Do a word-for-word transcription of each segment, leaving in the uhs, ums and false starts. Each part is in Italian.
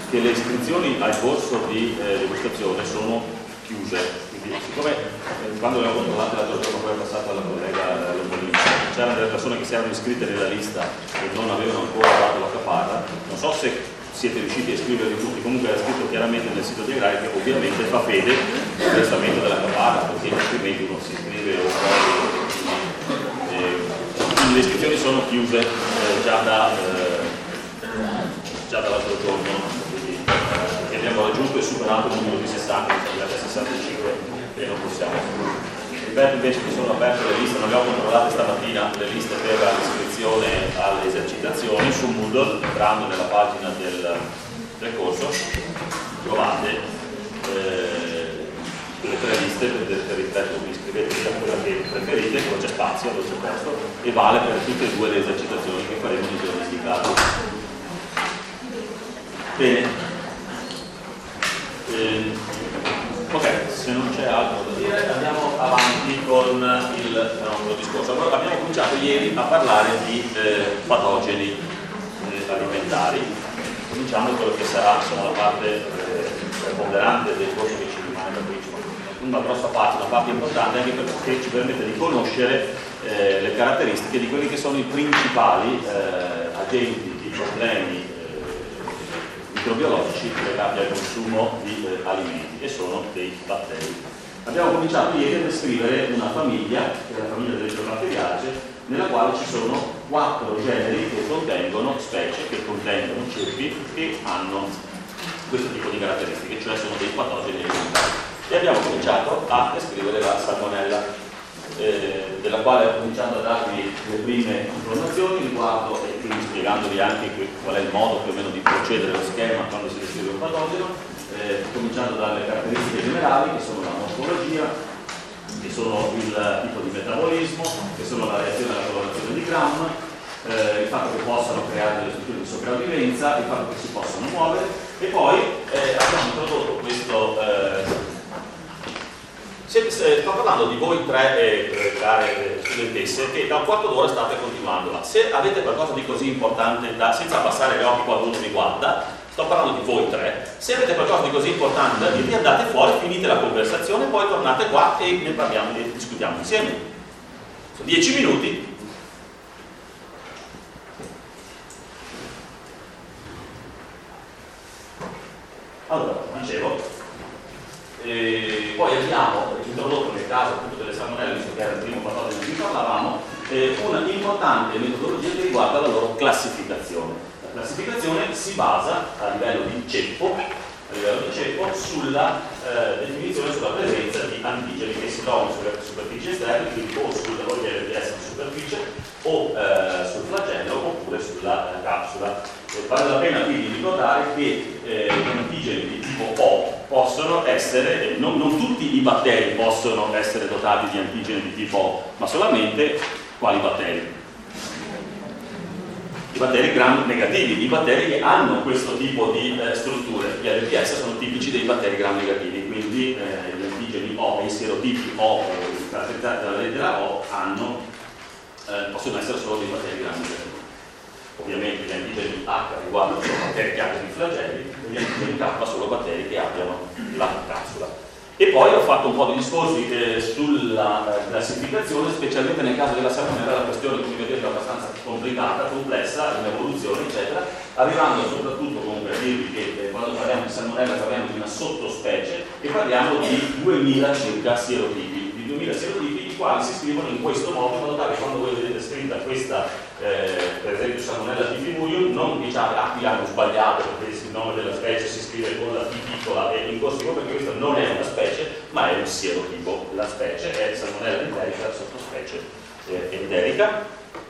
che le iscrizioni al corso di eh, degustazione sono chiuse. Quindi, siccome eh, quando le ho controllate l'altro giorno, poi è passata alla collega Lombolini, c'erano delle persone che si erano iscritte nella lista e non avevano ancora dato la caparra, non so se siete riusciti a iscriverli tutti, comunque era scritto chiaramente nel sito di Agrari che ovviamente fa fede il versamento della caparra, perché altrimenti uno si iscrive o poi eh, quindi le iscrizioni sono chiuse eh, già, da, eh, già dall'altro giorno, quindi eh, abbiamo raggiunto e superato il numero di sessanta, siamo arrivati a sessantacinque e non possiamo. Ripeto invece che sono aperte le liste, non le ho controllate stamattina, le liste per l'iscrizione alle esercitazioni su Moodle, entrando nella pagina del, del corso, trovate eh, le tre liste per, per il testo, vi iscrivetevi a quella che preferite, dove c'è spazio, dove c'è posto, e vale per tutte e due le esercitazioni che faremo nei giorni indicati. Bene. Eh, Ok, se non c'è altro da dire andiamo avanti con il nostro discorso. Allora, abbiamo cominciato ieri a parlare di eh, patogeni eh, alimentari. Cominciamo con quello che sarà insomma, la parte eh, preponderante del corso che ci rimane da qui. Una grossa parte, una parte importante anche perché ci permette di conoscere eh, le caratteristiche di quelli che sono i principali eh, agenti di problemi microbiologici legati al consumo di eh, alimenti e sono dei batteri. Abbiamo cominciato ieri a descrivere una famiglia, che è la famiglia delle giornatteriacee, nella quale ci sono quattro generi che contengono specie, che contengono ceppi che hanno questo tipo di caratteristiche, cioè sono dei patogeni alimentari. E abbiamo cominciato a descrivere la salmonella, eh, della quale ho cominciato a darvi le prime informazioni riguardo e quindi spiegandovi anche qual è il modo più o meno di procedere, lo schema quando si descrive un patogeno, eh, cominciando dalle caratteristiche generali che sono la morfologia, che sono il tipo di metabolismo, che sono la reazione alla colorazione di Gram, eh, il fatto che possano creare delle strutture di sopravvivenza, il fatto che si possano muovere e poi eh, abbiamo introdotto questo eh, Se, se, sto parlando di voi tre eh, care studentesse che da un quarto d'ora state continuando, ma se avete qualcosa di così importante da, senza abbassare gli occhi quando uno mi guarda, sto parlando di voi tre, se avete qualcosa di così importante da dirvi andate fuori, finite la conversazione, poi tornate qua e ne parliamo e discutiamo insieme. Sono dieci minuti. Allora, dicevo, E poi abbiamo introdotto nel caso appunto delle salmonelle, visto che era il primo patogeno di cui parlavamo, eh, una importante metodologia che riguarda la loro classificazione. La classificazione si basa a livello di ceppo, a livello di ceppo sulla eh, definizione, sulla presenza di antigeni che si trovano sulle superfici esterne, quindi o sulla voglia di essere superficie o eh, sul flagello oppure sulla eh, capsula. Eh, vale la pena quindi ricordare che eh, gli antigeni di tipo O possono essere, eh, non, non tutti i batteri possono essere dotati di antigeni di tipo O, ma solamente quali batteri? I batteri gram negativi, i batteri che hanno questo tipo di eh, strutture. Gli L P S sono tipici dei batteri gram negativi, quindi eh, gli antigeni O e i serotipi O caratterizzati dalla lettera O hanno, eh, possono essere solo dei batteri gram negativi. Ovviamente gli antigeni H riguardano solo batteri che abbiano i flagelli, e gli antigeni K solo batteri che abbiano la capsula. E poi ho fatto un po' di discorsi eh, sulla eh, classificazione, specialmente nel caso della salmonella la questione, come vedete, è abbastanza complicata, complessa, in evoluzione, eccetera, arrivando soprattutto comunque a dirvi che eh, quando parliamo di salmonella parliamo di una sottospecie e parliamo di duemila circa serotipi, di duemila serotipi, i quali si scrivono in questo modo, in modo tale che quando voi vedete scritta questa, eh, per esempio salmonella tifimurium, non diciate ah qui hanno sbagliato perché il nome della specie si scrive con la T piccola e in corsivo, perché questa non è una specie ma è un sierotipo. La specie è salmonella enterica, sottospecie eh, enterica.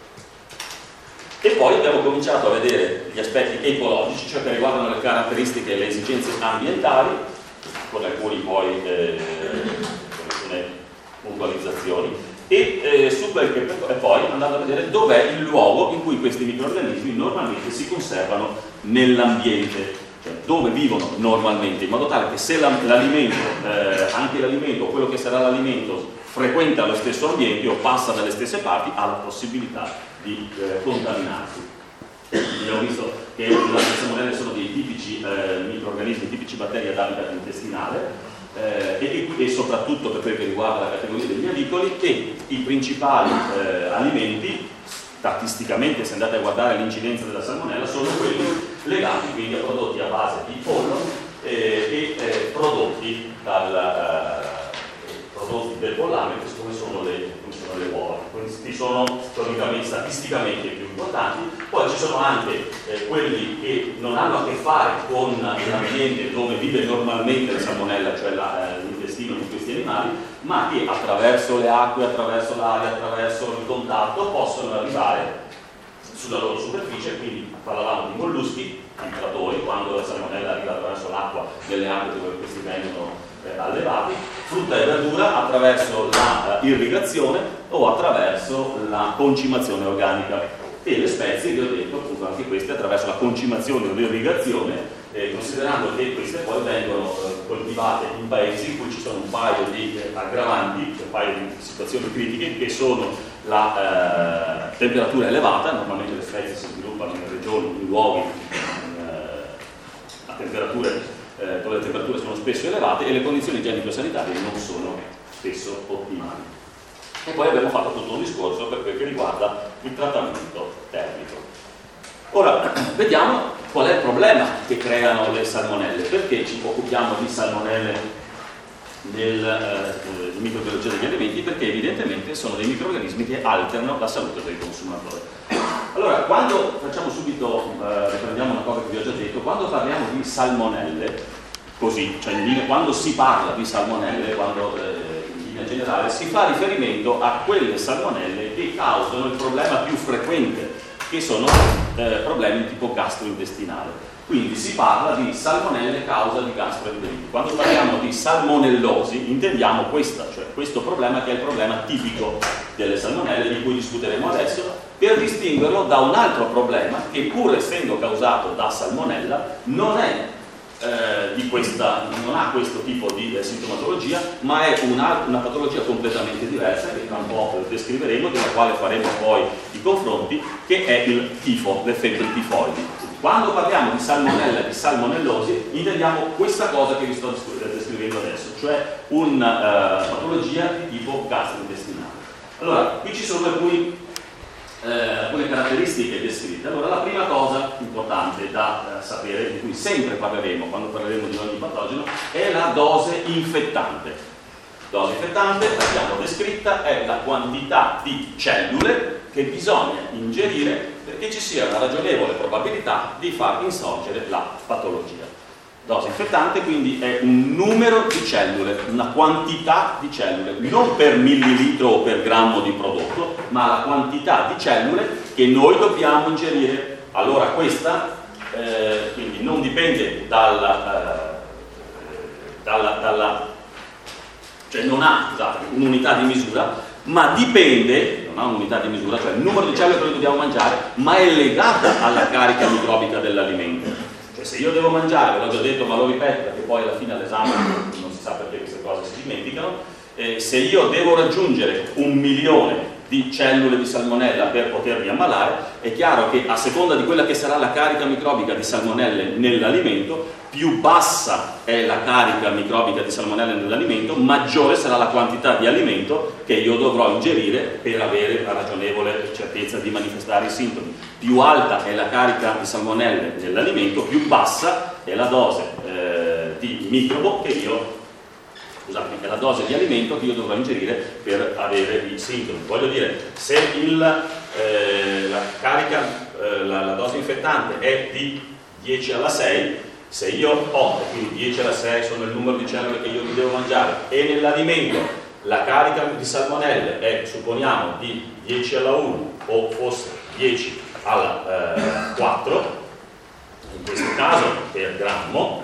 E poi abbiamo cominciato a vedere gli aspetti ecologici, cioè che riguardano le caratteristiche e le esigenze ambientali, con alcuni poi eh, con alcune puntualizzazioni. E, eh, su quel che, e poi andando a vedere dov'è il luogo in cui questi microrganismi normalmente si conservano nell'ambiente, cioè dove vivono normalmente, in modo tale che se l'alimento, eh, anche l'alimento, quello che sarà l'alimento, frequenta lo stesso ambiente o passa dalle stesse parti, ha la possibilità di eh, contaminarsi. abbiamo visto che le salmonelle sono dei tipici eh, microrganismi, tipici batteri ad habitat intestinale, eh, e, e soprattutto per quel che riguarda la categoria degli avicoli, e i principali eh, alimenti, statisticamente, se andate a guardare l'incidenza della salmonella, sono quelli legati quindi a prodotti a base di pollo eh, e eh, prodotti, dal, eh, prodotti del pollame, come sono le, come sono le uova. Questi sono storicamente, statisticamente più importanti. Poi ci sono anche eh, quelli che non hanno a che fare con l'ambiente dove vive normalmente la salmonella, cioè la, eh, l'intestino di questi animali, ma che attraverso le acque, attraverso l'aria, attraverso il contatto possono arrivare sulla loro superficie. Quindi parlavamo di molluschi, filtratori, quando la salmonella arriva attraverso l'acqua delle acque dove questi vengono eh, allevati, frutta e verdura attraverso la uh, irrigazione o attraverso la concimazione organica, e le spezie, vi ho detto appunto anche queste attraverso la concimazione o l'irrigazione, eh, considerando che queste poi vengono eh, coltivate in paesi in cui ci sono un paio di eh, aggravanti, un paio di situazioni critiche, che sono la eh, temperatura elevata. Normalmente le spezie si sviluppano in regioni, in luoghi eh, a temperature eh, dove le temperature sono spesso elevate e le condizioni igienico-sanitarie non sono spesso ottimali. E poi abbiamo fatto tutto un discorso per quel che riguarda il trattamento termico. Ora, vediamo qual è il problema che creano le salmonelle. Perché ci occupiamo di salmonelle nel eh, microbiologia degli alimenti? Perché evidentemente sono dei microrganismi che alterano la salute del consumatore. Allora, quando facciamo subito, eh, riprendiamo una cosa che vi ho già detto, quando parliamo di salmonelle, così, cioè in linea, quando si parla di salmonelle, quando eh, in generale si fa riferimento a quelle salmonelle che causano il problema più frequente, che sono eh, problemi di tipo gastrointestinale. Quindi si parla di salmonelle causa di gastroenterite. Quando parliamo di salmonellosi intendiamo questa, cioè questo problema, che è il problema tipico delle salmonelle, di cui discuteremo adesso, per distinguerlo da un altro problema che, pur essendo causato da salmonella, non è Eh, di questa, non ha questo tipo di eh, sintomatologia, ma è una, una patologia completamente diversa, che tra un po' descriveremo, della quale faremo poi i confronti, che è il tifo, le febbri tifoidi. Quando parliamo di salmonella e di salmonellosi intendiamo questa cosa che vi sto descrivendo adesso, cioè una uh, patologia di tipo gastrointestinale. Allora, qui ci sono alcuni Eh, alcune caratteristiche descritte. Allora, la prima cosa importante da eh, sapere, di cui sempre parleremo quando parleremo di ogni patogeno, è la dose infettante. Dose infettante, l'abbiamo descritta, è la quantità di cellule che bisogna ingerire perché ci sia una ragionevole probabilità di far insorgere la patologia. Dose infettante quindi è un numero di cellule, una quantità di cellule, non per millilitro o per grammo di prodotto, ma la quantità di cellule che noi dobbiamo ingerire. Allora questa eh, quindi non dipende dalla, eh, dalla, dalla cioè non ha, scusate, un'unità di misura, ma dipende, non ha un'unità di misura, cioè il numero di cellule che noi dobbiamo mangiare, ma è legata alla carica microbica dell'alimento. Se io devo mangiare, ve l'ho già detto ma lo ripeto perché poi alla fine all'esame non si sa perché queste cose si dimenticano, eh, se io devo raggiungere un milione di cellule di salmonella per potermi ammalare, è chiaro che a seconda di quella che sarà la carica microbica di salmonelle nell'alimento, più bassa è la carica microbica di salmonelle nell'alimento, maggiore sarà la quantità di alimento che io dovrò ingerire per avere la ragionevole certezza di manifestare i sintomi. Più alta è la carica di salmonelle nell'alimento, più bassa è la dose eh, di microbo che io Scusate, è la dose di alimento che io dovrò ingerire per avere i sintomi. Voglio dire, se il, eh, la carica, eh, la, la dose infettante è di dieci alla sei, se io ho, quindi dieci alla sei sono il numero di cellule che io mi devo mangiare, e nell'alimento la carica di salmonelle è, supponiamo, di dieci alla uno o forse dieci alla eh, quattro, in questo caso per grammo,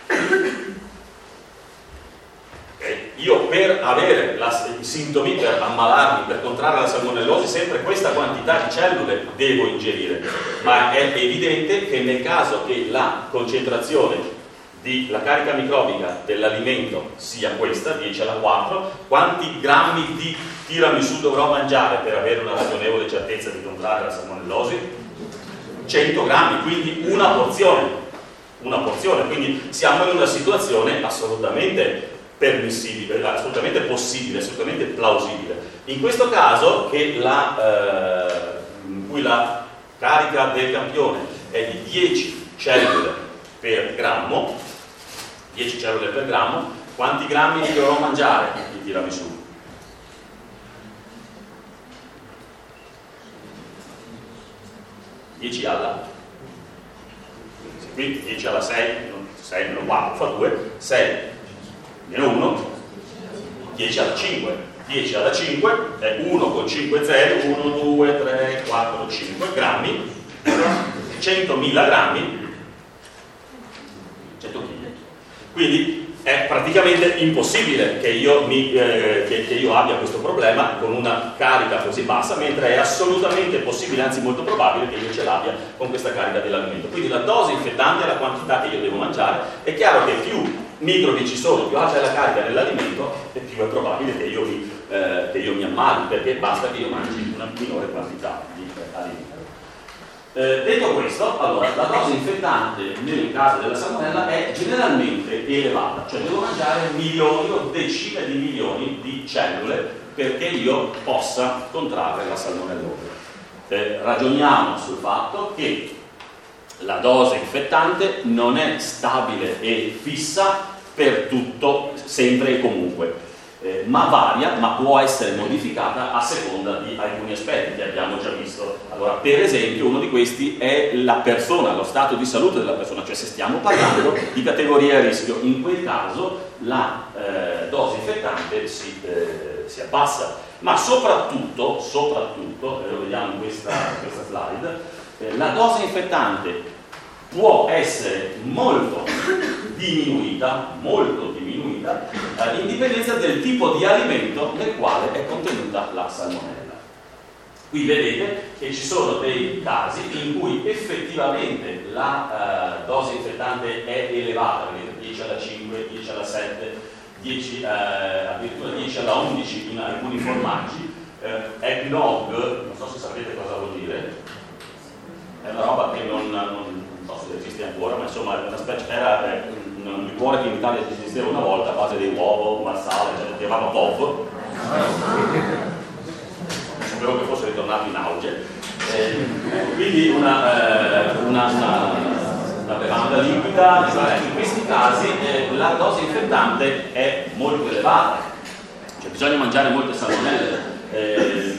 io per avere la, i sintomi, per ammalarmi, per contrarre la salmonellosi, sempre questa quantità di cellule devo ingerire, ma è evidente che nel caso che la concentrazione di la carica microbica dell'alimento sia questa, dieci alla quattro, quanti grammi di tiramisù dovrò mangiare per avere una ragionevole certezza di contrarre la salmonellosi? cento grammi, quindi una porzione, una porzione, quindi siamo in una situazione assolutamente permissibile, assolutamente possibile, assolutamente plausibile. In questo caso, che la, eh, in cui la carica del campione è di dieci cellule per grammo, dieci cellule per grammo, quanti grammi li dovrò mangiare di tiramisù? dieci alla qui dieci alla sei, sei meno quattro fa due, sei meno uno, dieci alla cinque, dieci alla cinque è uno con cinque zeri, uno, due, tre, quattro, cinque grammi, centomila grammi, cento chili. Quindi è praticamente impossibile che io, mi, eh, che, che io abbia questo problema con una carica così bassa, mentre è assolutamente possibile, anzi molto probabile, che io ce l'abbia con questa carica dell'alimento. Quindi la dose infettante è la quantità che io devo mangiare. È chiaro che più microbi ci sono, più alta è la carica dell'alimento, e più è probabile che io mi, eh, che io mi ammali, perché basta che io mangi una minore quantità di eh, alimento. Eh, detto questo, allora, la dose infettante nel caso della salmonella è generalmente elevata, cioè devo mangiare milioni o decine di milioni di cellule perché io possa contrarre la salmonellose. Eh, ragioniamo sul fatto che la dose infettante non è stabile e fissa per tutto, sempre e comunque. Eh, ma varia, ma può essere modificata a seconda di alcuni aspetti che abbiamo già visto. Allora, per esempio, uno di questi è la persona, lo stato di salute della persona, cioè se stiamo parlando di categoria a rischio, in quel caso la eh, dose infettante si, eh, si abbassa. Ma soprattutto, soprattutto, eh, lo vediamo in questa, questa slide, eh, la dose infettante può essere molto diminuita, molto diminuita, eh, in dipendenza del tipo di alimento nel quale è contenuta la salmonella. Qui vedete che ci sono dei casi in cui effettivamente la eh, dose infettante è elevata, vedete dieci alla cinque, dieci alla sette, dieci, eh, addirittura dieci alla undici in alcuni formaggi. Eh, eggnog, non so se sapete cosa vuol dire, è una roba che non, non non so se esiste ancora, ma insomma una specie, era eh, un liquore che in Italia esisteva una volta a base di uovo, marsale, cioè, si chiamava Pop. Spero che fosse ritornato in auge. Eh, quindi una, eh, una, una, una bevanda liquida, in questi casi eh, la dose infettante è molto elevata, cioè bisogna mangiare molte salmonelle. Eh,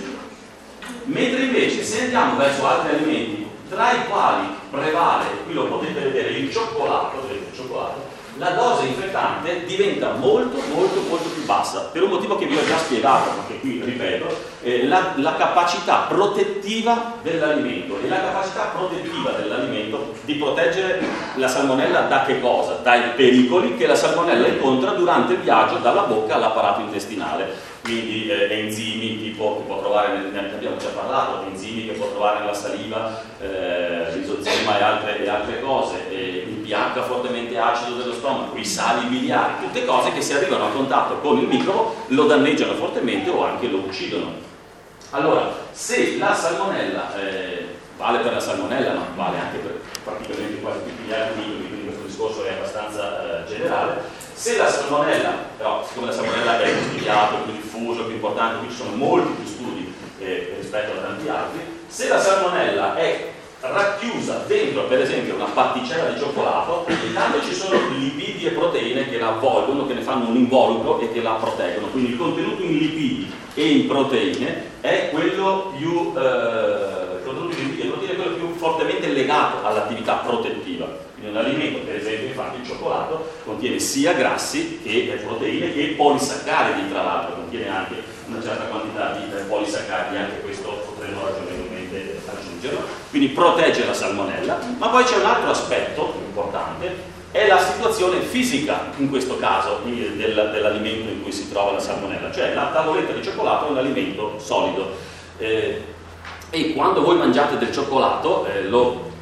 mentre invece se andiamo verso altri alimenti, tra i quali prevale, qui lo potete vedere, il cioccolato, vedete il cioccolato, la dose infettante diventa molto molto molto più bassa, per un motivo che vi ho già spiegato, ma che qui ripeto, eh, la, la capacità protettiva dell'alimento, e la capacità protettiva dell'alimento di proteggere la salmonella da che cosa? Dai pericoli che la salmonella incontra durante il viaggio dalla bocca all'apparato intestinale. Quindi eh, enzimi tipo che può trovare, ne abbiamo già parlato, enzimi che può trovare nella saliva, eh, l'isozema e altre, e altre cose, eh, il pH fortemente acido dello stomaco, i sali biliari, tutte cose che se arrivano a contatto con il microbo lo danneggiano fortemente o anche lo uccidono. Allora, se la salmonella, eh, vale per la salmonella ma vale anche per praticamente quasi tutti gli altri microbi, quindi questo discorso è abbastanza eh, generale, se la salmonella, però siccome la salmonella è più studiato, più diffuso, più importante, qui ci sono molti più studi eh, rispetto a tanti altri, se la salmonella è racchiusa dentro per esempio una pasticella di cioccolato, intanto ci sono lipidi e proteine che la avvolgono, che ne fanno un involucro e che la proteggono, quindi il contenuto in lipidi e in proteine è quello più, eh, il contenuto in lipidi e proteine è quello più fortemente legato all'attività protettiva. In un alimento, per esempio, infatti il cioccolato contiene sia grassi che proteine che polisaccaridi, tra l'altro contiene anche una certa quantità di polisaccaridi, anche questo potremmo ragionevolmente aggiungerlo, quindi protegge la salmonella. Ma poi c'è un altro aspetto importante, è la situazione fisica in questo caso del, dell'alimento in cui si trova la salmonella, cioè la tavoletta di cioccolato è un alimento solido eh, e quando voi mangiate del cioccolato eh, lo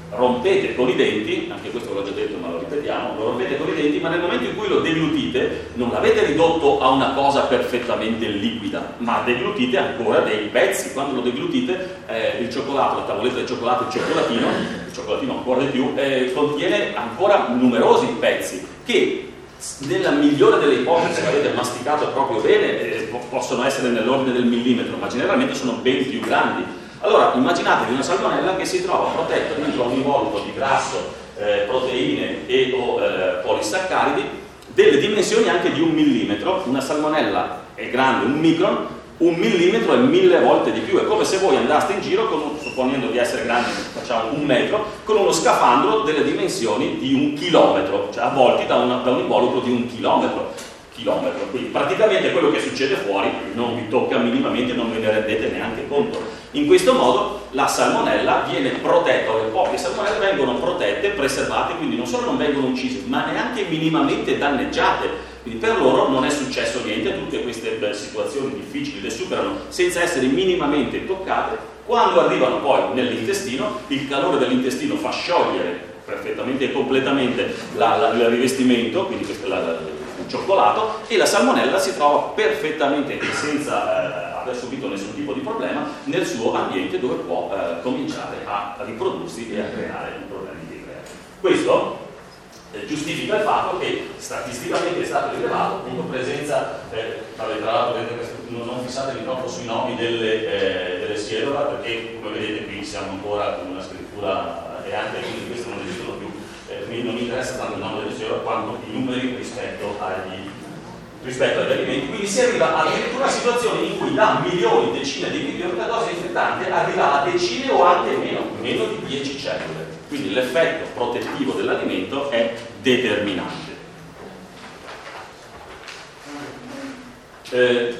rompete con i denti, anche questo l'ho già detto ma lo ripetiamo, lo rompete con i denti, ma nel momento in cui lo deglutite non l'avete ridotto a una cosa perfettamente liquida, ma deglutite ancora dei pezzi. Quando lo deglutite eh, il cioccolato, la tavoletta del cioccolato, il cioccolatino, il cioccolatino ancora di più, eh, contiene ancora numerosi pezzi che nella migliore delle ipotesi, se avete masticato proprio bene, eh, possono essere nell'ordine del millimetro, ma generalmente sono ben più grandi. Allora immaginatevi una salmonella che si trova protetta dentro un involucro di grasso, eh, proteine e o eh, polisaccaridi delle dimensioni anche di un millimetro. Una salmonella è grande un micron, un millimetro è mille volte di più. È come se voi andaste in giro con un, supponendo di essere grandi, facciamo un metro, con uno scafandro delle dimensioni di un chilometro, cioè avvolti da, una, da un involucro di un chilometro. chilometro. Quindi praticamente quello che succede fuori non vi tocca minimamente, non ve ne rendete neanche conto. In questo modo la salmonella viene protetta, o le poche salmonelle vengono protette, preservate, quindi non solo non vengono uccise, ma neanche minimamente danneggiate. Quindi per loro non è successo niente, tutte queste beh, situazioni difficili le superano senza essere minimamente toccate. Quando arrivano poi nell'intestino, il calore dell'intestino fa sciogliere perfettamente e completamente la, la, il rivestimento, quindi questo è la, la, il cioccolato, e la salmonella si trova perfettamente e senza eh, aver subito nessun tipo di problema nel suo ambiente, dove può eh, cominciare a riprodursi e a creare i problemi che crea. Questo eh, giustifica il fatto che statisticamente è stato rilevato appunto presenza, eh, tra l'altro non, non fissatevi troppo sui nomi delle, eh, delle Sierra, perché come vedete qui siamo ancora con una scrittura e anche quindi questo non esistono più, eh, quindi non mi interessa tanto il nome delle Sierra quanto i numeri rispetto agli rispetto agli alimenti. Quindi si arriva addirittura a situazioni in cui da milioni, decine di milioni la dose infettante arriva a decine o anche meno, meno di dieci cellule. Quindi l'effetto protettivo dell'alimento è determinante. Eh,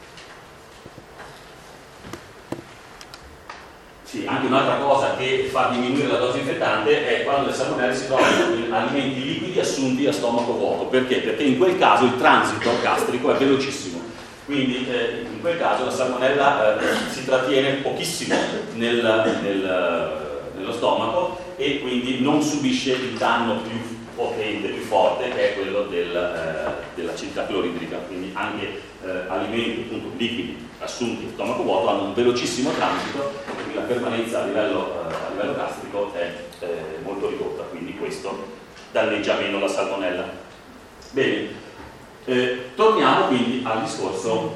sì, anche un'altra cosa che fa diminuire la dose infettante è quando le salmonelle si trovano in alimenti liquidi assunti a stomaco vuoto. Perché? Perché in quel caso il transito gastrico è velocissimo. Quindi eh, in quel caso la salmonella eh, si trattiene pochissimo nel, nel, nello stomaco e quindi non subisce il danno più potente, più forte, che è quello del, eh, dell'acidità cloridrica. Quindi anche eh, alimenti appunto liquidi assunti a stomaco vuoto hanno un velocissimo transito, quindi la permanenza a livello, eh, a livello gastrico è eh, molto ridotta, quindi questo danneggia meno la salmonella. Bene, eh, torniamo quindi al discorso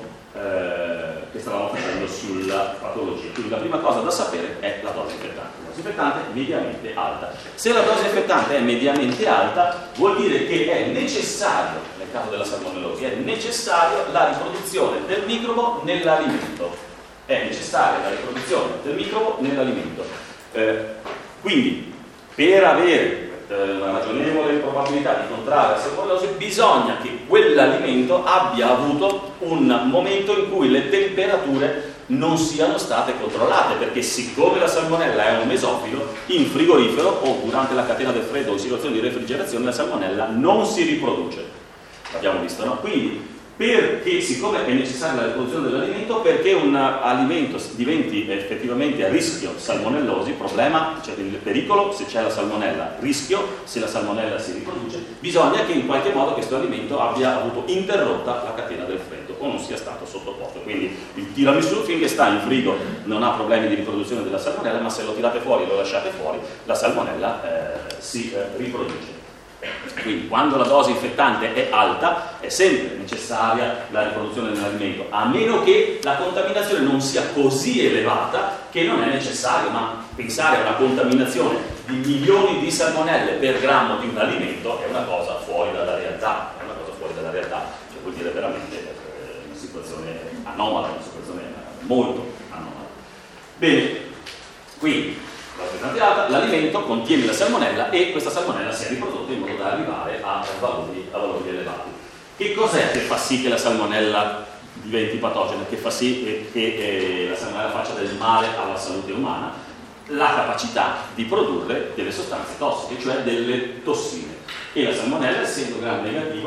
eh, che stavamo facendo sulla patologia. Quindi la prima cosa da sapere è la dose infettante. La dose infettante è mediamente alta. Se la dose infettante è mediamente alta, vuol dire che è necessario, nel caso della salmonellosi, è necessario la riproduzione del microbo nell'alimento. È necessaria la riproduzione del microbo nell'alimento. Eh, quindi, per avere una ragionevole probabilità di contrarre la salmonellosi, bisogna che quell'alimento abbia avuto un momento in cui le temperature non siano state controllate, perché siccome la salmonella è un mesofilo, in frigorifero o durante la catena del freddo o in situazioni di refrigerazione la salmonella non si riproduce. L'abbiamo visto, no? Quindi perché, siccome è necessaria la riproduzione dell'alimento, perché un alimento diventi effettivamente a rischio salmonellosi, problema, cioè il pericolo se c'è la salmonella, rischio se la salmonella si riproduce, bisogna che in qualche modo questo alimento abbia avuto interrotta la catena del freddo o non sia stato sottoposto. Quindi il tiramisù finché sta in frigo non ha problemi di riproduzione della salmonella, ma se lo tirate fuori e lo lasciate fuori, la salmonella eh, si eh, riproduce. Quindi quando la dose infettante è alta è sempre necessaria la riproduzione dell'alimento, a meno che la contaminazione non sia così elevata che non è necessario. Ma pensare a una contaminazione di milioni di salmonelle per grammo di un alimento è una cosa fuori dalla realtà, è una cosa fuori dalla realtà, cioè vuol dire veramente eh, una situazione anomala, una situazione molto anomala. Bene, quindi l'alimento contiene la salmonella e questa salmonella si è riprodotta in modo da arrivare a valori, a valori elevati. Che cos'è che fa sì che la salmonella diventi patogena, che fa sì che, che eh, la salmonella faccia del male alla salute umana? La capacità di produrre delle sostanze tossiche, cioè delle tossine. E la salmonella, essendo gram negativo,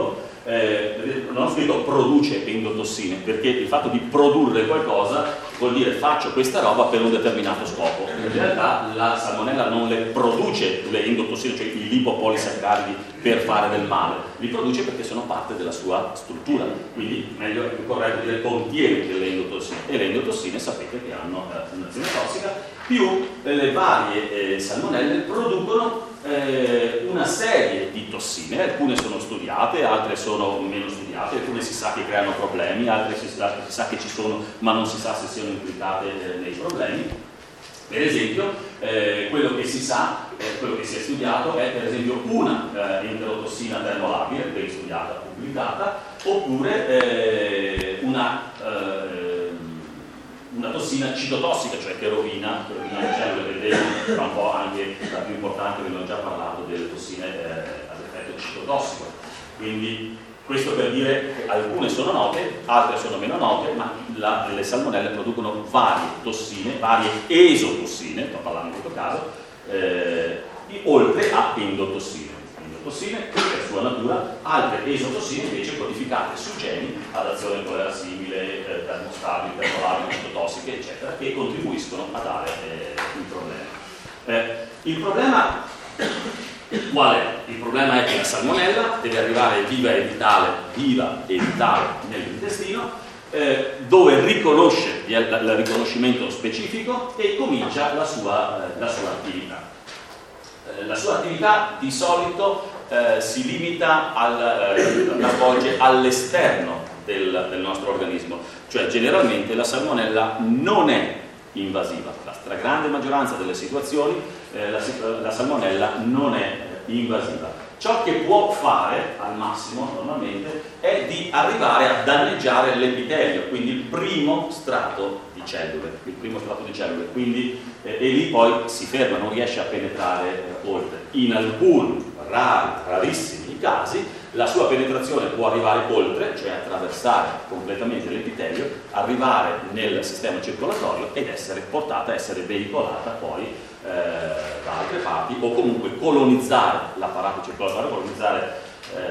Eh, non ho scritto produce endotossine, perché il fatto di produrre qualcosa vuol dire faccio questa roba per un determinato scopo. In realtà la salmonella non le produce le endotossine, cioè i lipopolisaccaridi, per fare del male, li produce perché sono parte della sua struttura, quindi meglio, è più corretto dire contiene delle endotossine, e le endotossine sapete che hanno eh, un'azione tossica, più eh, le varie eh, salmonelle producono eh, una serie di tossine, alcune sono studiate, altre sono meno studiate, alcune si sa che creano problemi, altre si sa, si sa che ci sono ma non si sa se siano implicate eh, nei problemi. Per esempio, eh, quello che si sa, eh, quello che si è studiato è per esempio una eh, enterotossina termolabile, ben studiata, pubblicata, oppure eh, una, eh, una tossina citotossica, cioè che rovina, che rovina le cellule del veleno, fa un po' anche la più importante, ve ne ho già parlato, delle tossine eh, ad effetto citotossico. Quindi questo per dire che alcune sono note, altre sono meno note, ma la, le salmonelle producono varie tossine, varie esotossine, sto parlando in questo caso, eh, oltre a endotossine. Endotossine, per sua natura, altre esotossine invece codificate su geni ad azione colerassimile, eh, termostabili, termolabili, citotossiche, eccetera, che contribuiscono a dare eh, il problema. Eh, il problema qual è? Il problema è che la salmonella deve arrivare viva e vitale, viva e vitale nell'intestino, eh, dove riconosce il riconoscimento specifico e comincia la sua, eh, la sua attività. Eh, la sua attività di solito eh, si limita al, eh, la svolge all'esterno del, del nostro organismo, cioè generalmente la salmonella non è invasiva. La stragrande maggioranza delle situazioni eh, la, la salmonella non è eh, invasiva. Ciò che può fare al massimo normalmente è di arrivare a danneggiare l'epitelio, quindi il primo strato di cellule, il primo strato di cellule, quindi, eh, e lì poi si ferma, non riesce a penetrare eh, oltre. In alcuni rari, rarissimi casi la sua penetrazione può arrivare oltre, cioè attraversare completamente l'epitelio, arrivare nel sistema circolatorio ed essere portata, essere veicolata poi eh, da altre parti, o comunque colonizzare l'apparato circolatorio, colonizzare, eh,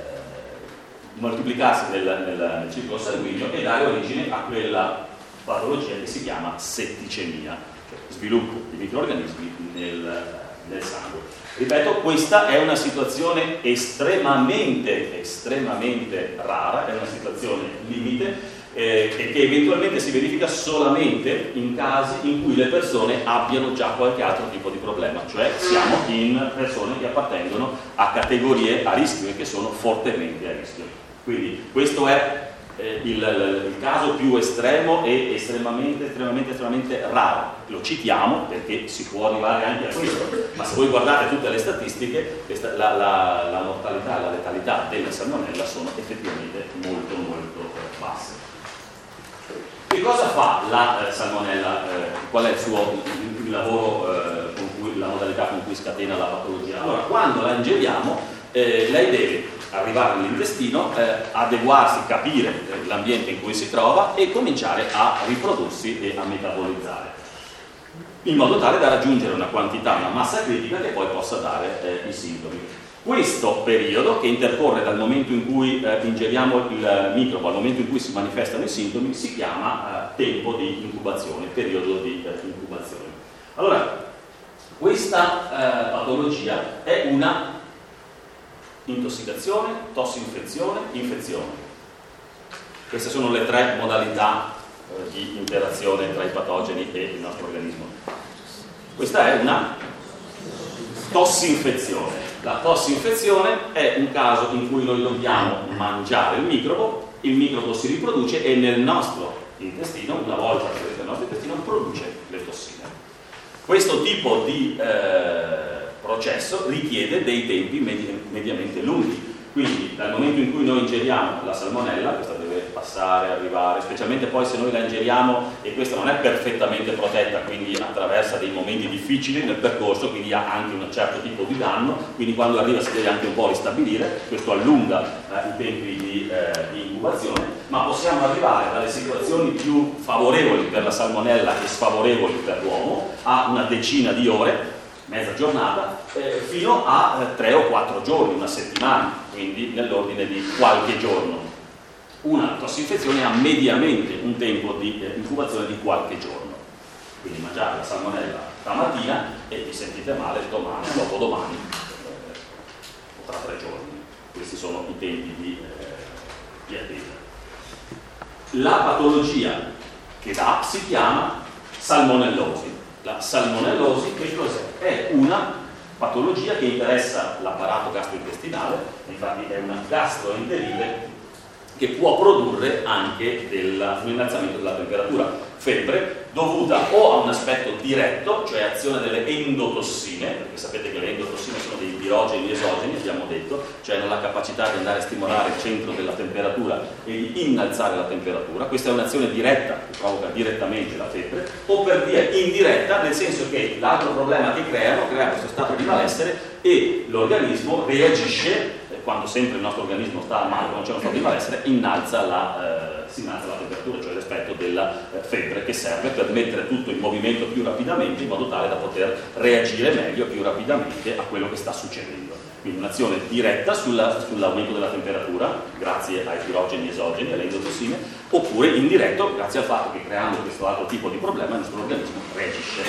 moltiplicarsi nel, nel, nel circolo sanguigno e dare origine a quella patologia che si chiama setticemia, cioè sviluppo di microrganismi nel, nel sangue. Ripeto, questa è una situazione estremamente, estremamente rara, è una situazione limite eh, che, che eventualmente si verifica solamente in casi in cui le persone abbiano già qualche altro tipo di problema, cioè siamo in persone che appartengono a categorie a rischio e che sono fortemente a rischio. Quindi questo è eh, il, il caso più estremo e estremamente, estremamente, estremamente raro. Lo citiamo perché si può arrivare anche a questo, ma se voi guardate tutte le statistiche, la, la, la mortalità e la letalità della salmonella sono effettivamente molto molto basse. Che cosa fa la eh, salmonella? Eh, qual è il suo il, il lavoro, eh, con cui, la modalità con cui scatena la patologia? Allora, quando la ingeriamo, eh, lei deve arrivare nell'intestino, eh, adeguarsi, capire eh, l'ambiente in cui si trova e cominciare a riprodursi e a metabolizzare, in modo tale da raggiungere una quantità, una massa critica che poi possa dare eh, i sintomi. Questo periodo, che intercorre dal momento in cui eh, ingeriamo il microbo al momento in cui si manifestano i sintomi, si chiama eh, tempo di incubazione, periodo di eh, incubazione. Allora, questa eh, patologia è una intossicazione, tossinfezione, infezione. Queste sono le tre modalità eh, di interazione tra i patogeni e il nostro organismo. Questa è una tossinfezione. La tossinfezione è un caso in cui noi dobbiamo mangiare il microbo, il microbo si riproduce e nel nostro intestino, una volta che il nostro intestino, produce le tossine. Questo tipo di eh, processo richiede dei tempi medi- mediamente lunghi, quindi dal momento in cui noi ingeriamo la salmonella, questa deve passare, arrivare, specialmente poi se noi la ingeriamo e questa non è perfettamente protetta, quindi attraversa dei momenti difficili nel percorso, quindi ha anche un certo tipo di danno, quindi quando arriva si deve anche un po' ristabilire, questo allunga eh, i tempi di, eh, di incubazione, ma possiamo arrivare dalle situazioni più favorevoli per la salmonella e sfavorevoli per l'uomo a una decina di ore, mezza giornata, eh, fino a eh, tre o quattro giorni, una settimana. quindi nell'ordine di qualche giorno. Una tossinfezione ha mediamente un tempo di eh, incubazione di qualche giorno, quindi mangiate la salmonella stamattina e vi sentite male domani, dopodomani eh, o tra tre giorni. Questi sono i tempi di, eh, di attesa. La patologia che dà si chiama salmonellosi. La salmonellosi che cos'è? È una patologia che interessa l'apparato gastrointestinale, infatti è una gastroenterite che può produrre anche del, un innalzamento della temperatura, febbre, dovuta o a un aspetto diretto, cioè azione delle endotossine, perché sapete che le endotossine sono dei pirogeni esogeni, abbiamo detto, cioè hanno la capacità di andare a stimolare il centro della temperatura e di innalzare la temperatura. Questa è un'azione diretta che provoca direttamente la febbre, o per via indiretta, nel senso che l'altro problema che creano, crea questo stato di malessere e l'organismo reagisce, quando sempre il nostro organismo sta male, quando c'è uno stato di malessere, innalza la, eh, si innalza la temperatura, cioè l'effetto della eh, febbre, che serve per mettere tutto in movimento più rapidamente, in modo tale da poter reagire meglio, più rapidamente a quello che sta succedendo. Quindi un'azione diretta sulla, sull'aumento della temperatura, grazie ai pirogeni esogeni, alle endotossine, oppure indiretto, grazie al fatto che creando questo altro tipo di problema il nostro organismo reagisce.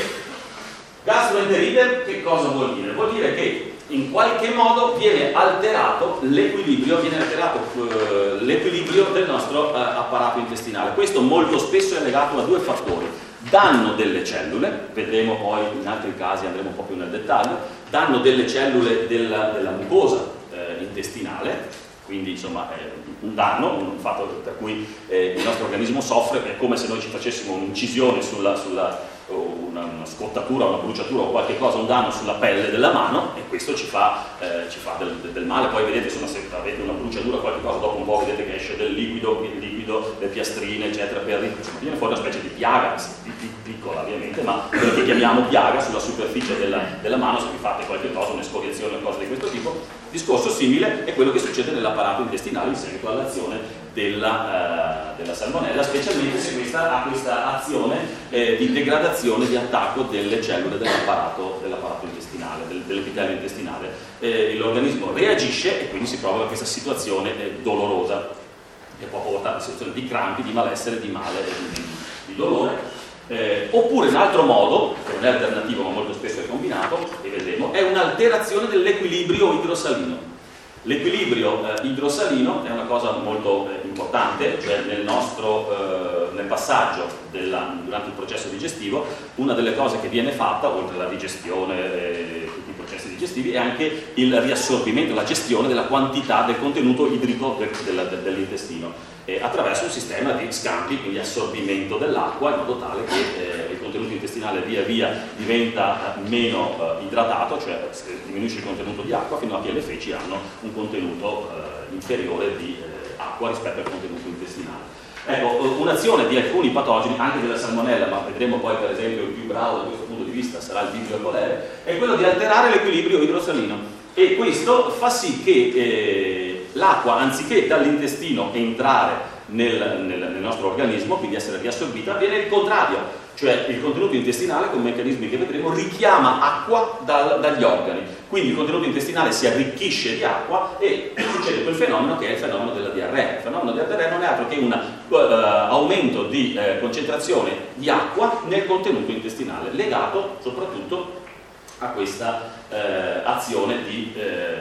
Gastroenterite che cosa vuol dire? Vuol dire che in qualche modo viene alterato l'equilibrio, viene alterato eh, l'equilibrio del nostro eh, apparato intestinale. Questo molto spesso è legato a due fattori: danno delle cellule, vedremo poi in altri casi, andremo un po' più nel dettaglio, danno delle cellule della, della mucosa eh, intestinale, quindi insomma è un danno, un fatto per cui eh, il nostro organismo soffre, che è come se noi ci facessimo un'incisione sulla, sulla Una, una scottatura, una bruciatura o qualche cosa, un danno sulla pelle della mano, e questo ci fa, eh, ci fa del, del male. Poi vedete, insomma, se avete una bruciatura o qualche cosa, dopo un po' vedete che esce del liquido, il liquido, le piastrine, eccetera, per, insomma, viene fuori una specie di piaga, piccola ovviamente, ma quello che chiamiamo piaga sulla superficie della, della mano, se vi fate qualche cosa, un'esfoliazione o cose di questo tipo. Discorso simile è quello che succede nell'apparato intestinale in seguito all'azione della, uh, della salmonella, specialmente se questa ha questa azione eh, di degradazione, di attacco delle cellule dell'apparato, dell'apparato intestinale, del, dell'epitelio intestinale. Eh, l'organismo reagisce e quindi si provoca questa situazione eh, dolorosa, che può portare a una situazione di crampi, di malessere, di male e di, di dolore. Eh, oppure un altro modo, che non è alternativo ma molto spesso è combinato, e vedremo, è un'alterazione dell'equilibrio idrosalino. L'equilibrio eh, idrosalino è una cosa molto eh, importante, cioè nel nostro eh, nel passaggio della, durante il processo digestivo, una delle cose che viene fatta, oltre alla digestione e tutti i processi digestivi, è anche il riassorbimento, la gestione della quantità del contenuto idrico del, del, del, dell'intestino, eh, attraverso un sistema di scambi, quindi assorbimento dell'acqua, in modo tale che eh, il contenuto intestinale via via diventa meno eh, idratato, cioè diminuisce il contenuto di acqua, fino a che le feci hanno un contenuto eh, inferiore di eh, acqua rispetto al contenuto intestinale. Ecco, un'azione di alcuni patogeni, anche della salmonella, ma vedremo poi per esempio il più bravo da questo punto di vista sarà il Vibrio cholerae, è quello di alterare l'equilibrio idrosalino, e questo fa sì che eh, l'acqua, anziché dall'intestino entrare nel, nel, nel nostro organismo, quindi essere riassorbita, avviene il contrario, cioè il contenuto intestinale, con meccanismi che vedremo, richiama acqua dal, dagli organi, quindi il contenuto intestinale si arricchisce di acqua e succede quel fenomeno che è il fenomeno della diarrea. Il fenomeno della diarrea non è altro che un uh, aumento di uh, concentrazione di acqua nel contenuto intestinale, legato soprattutto a questa uh, azione di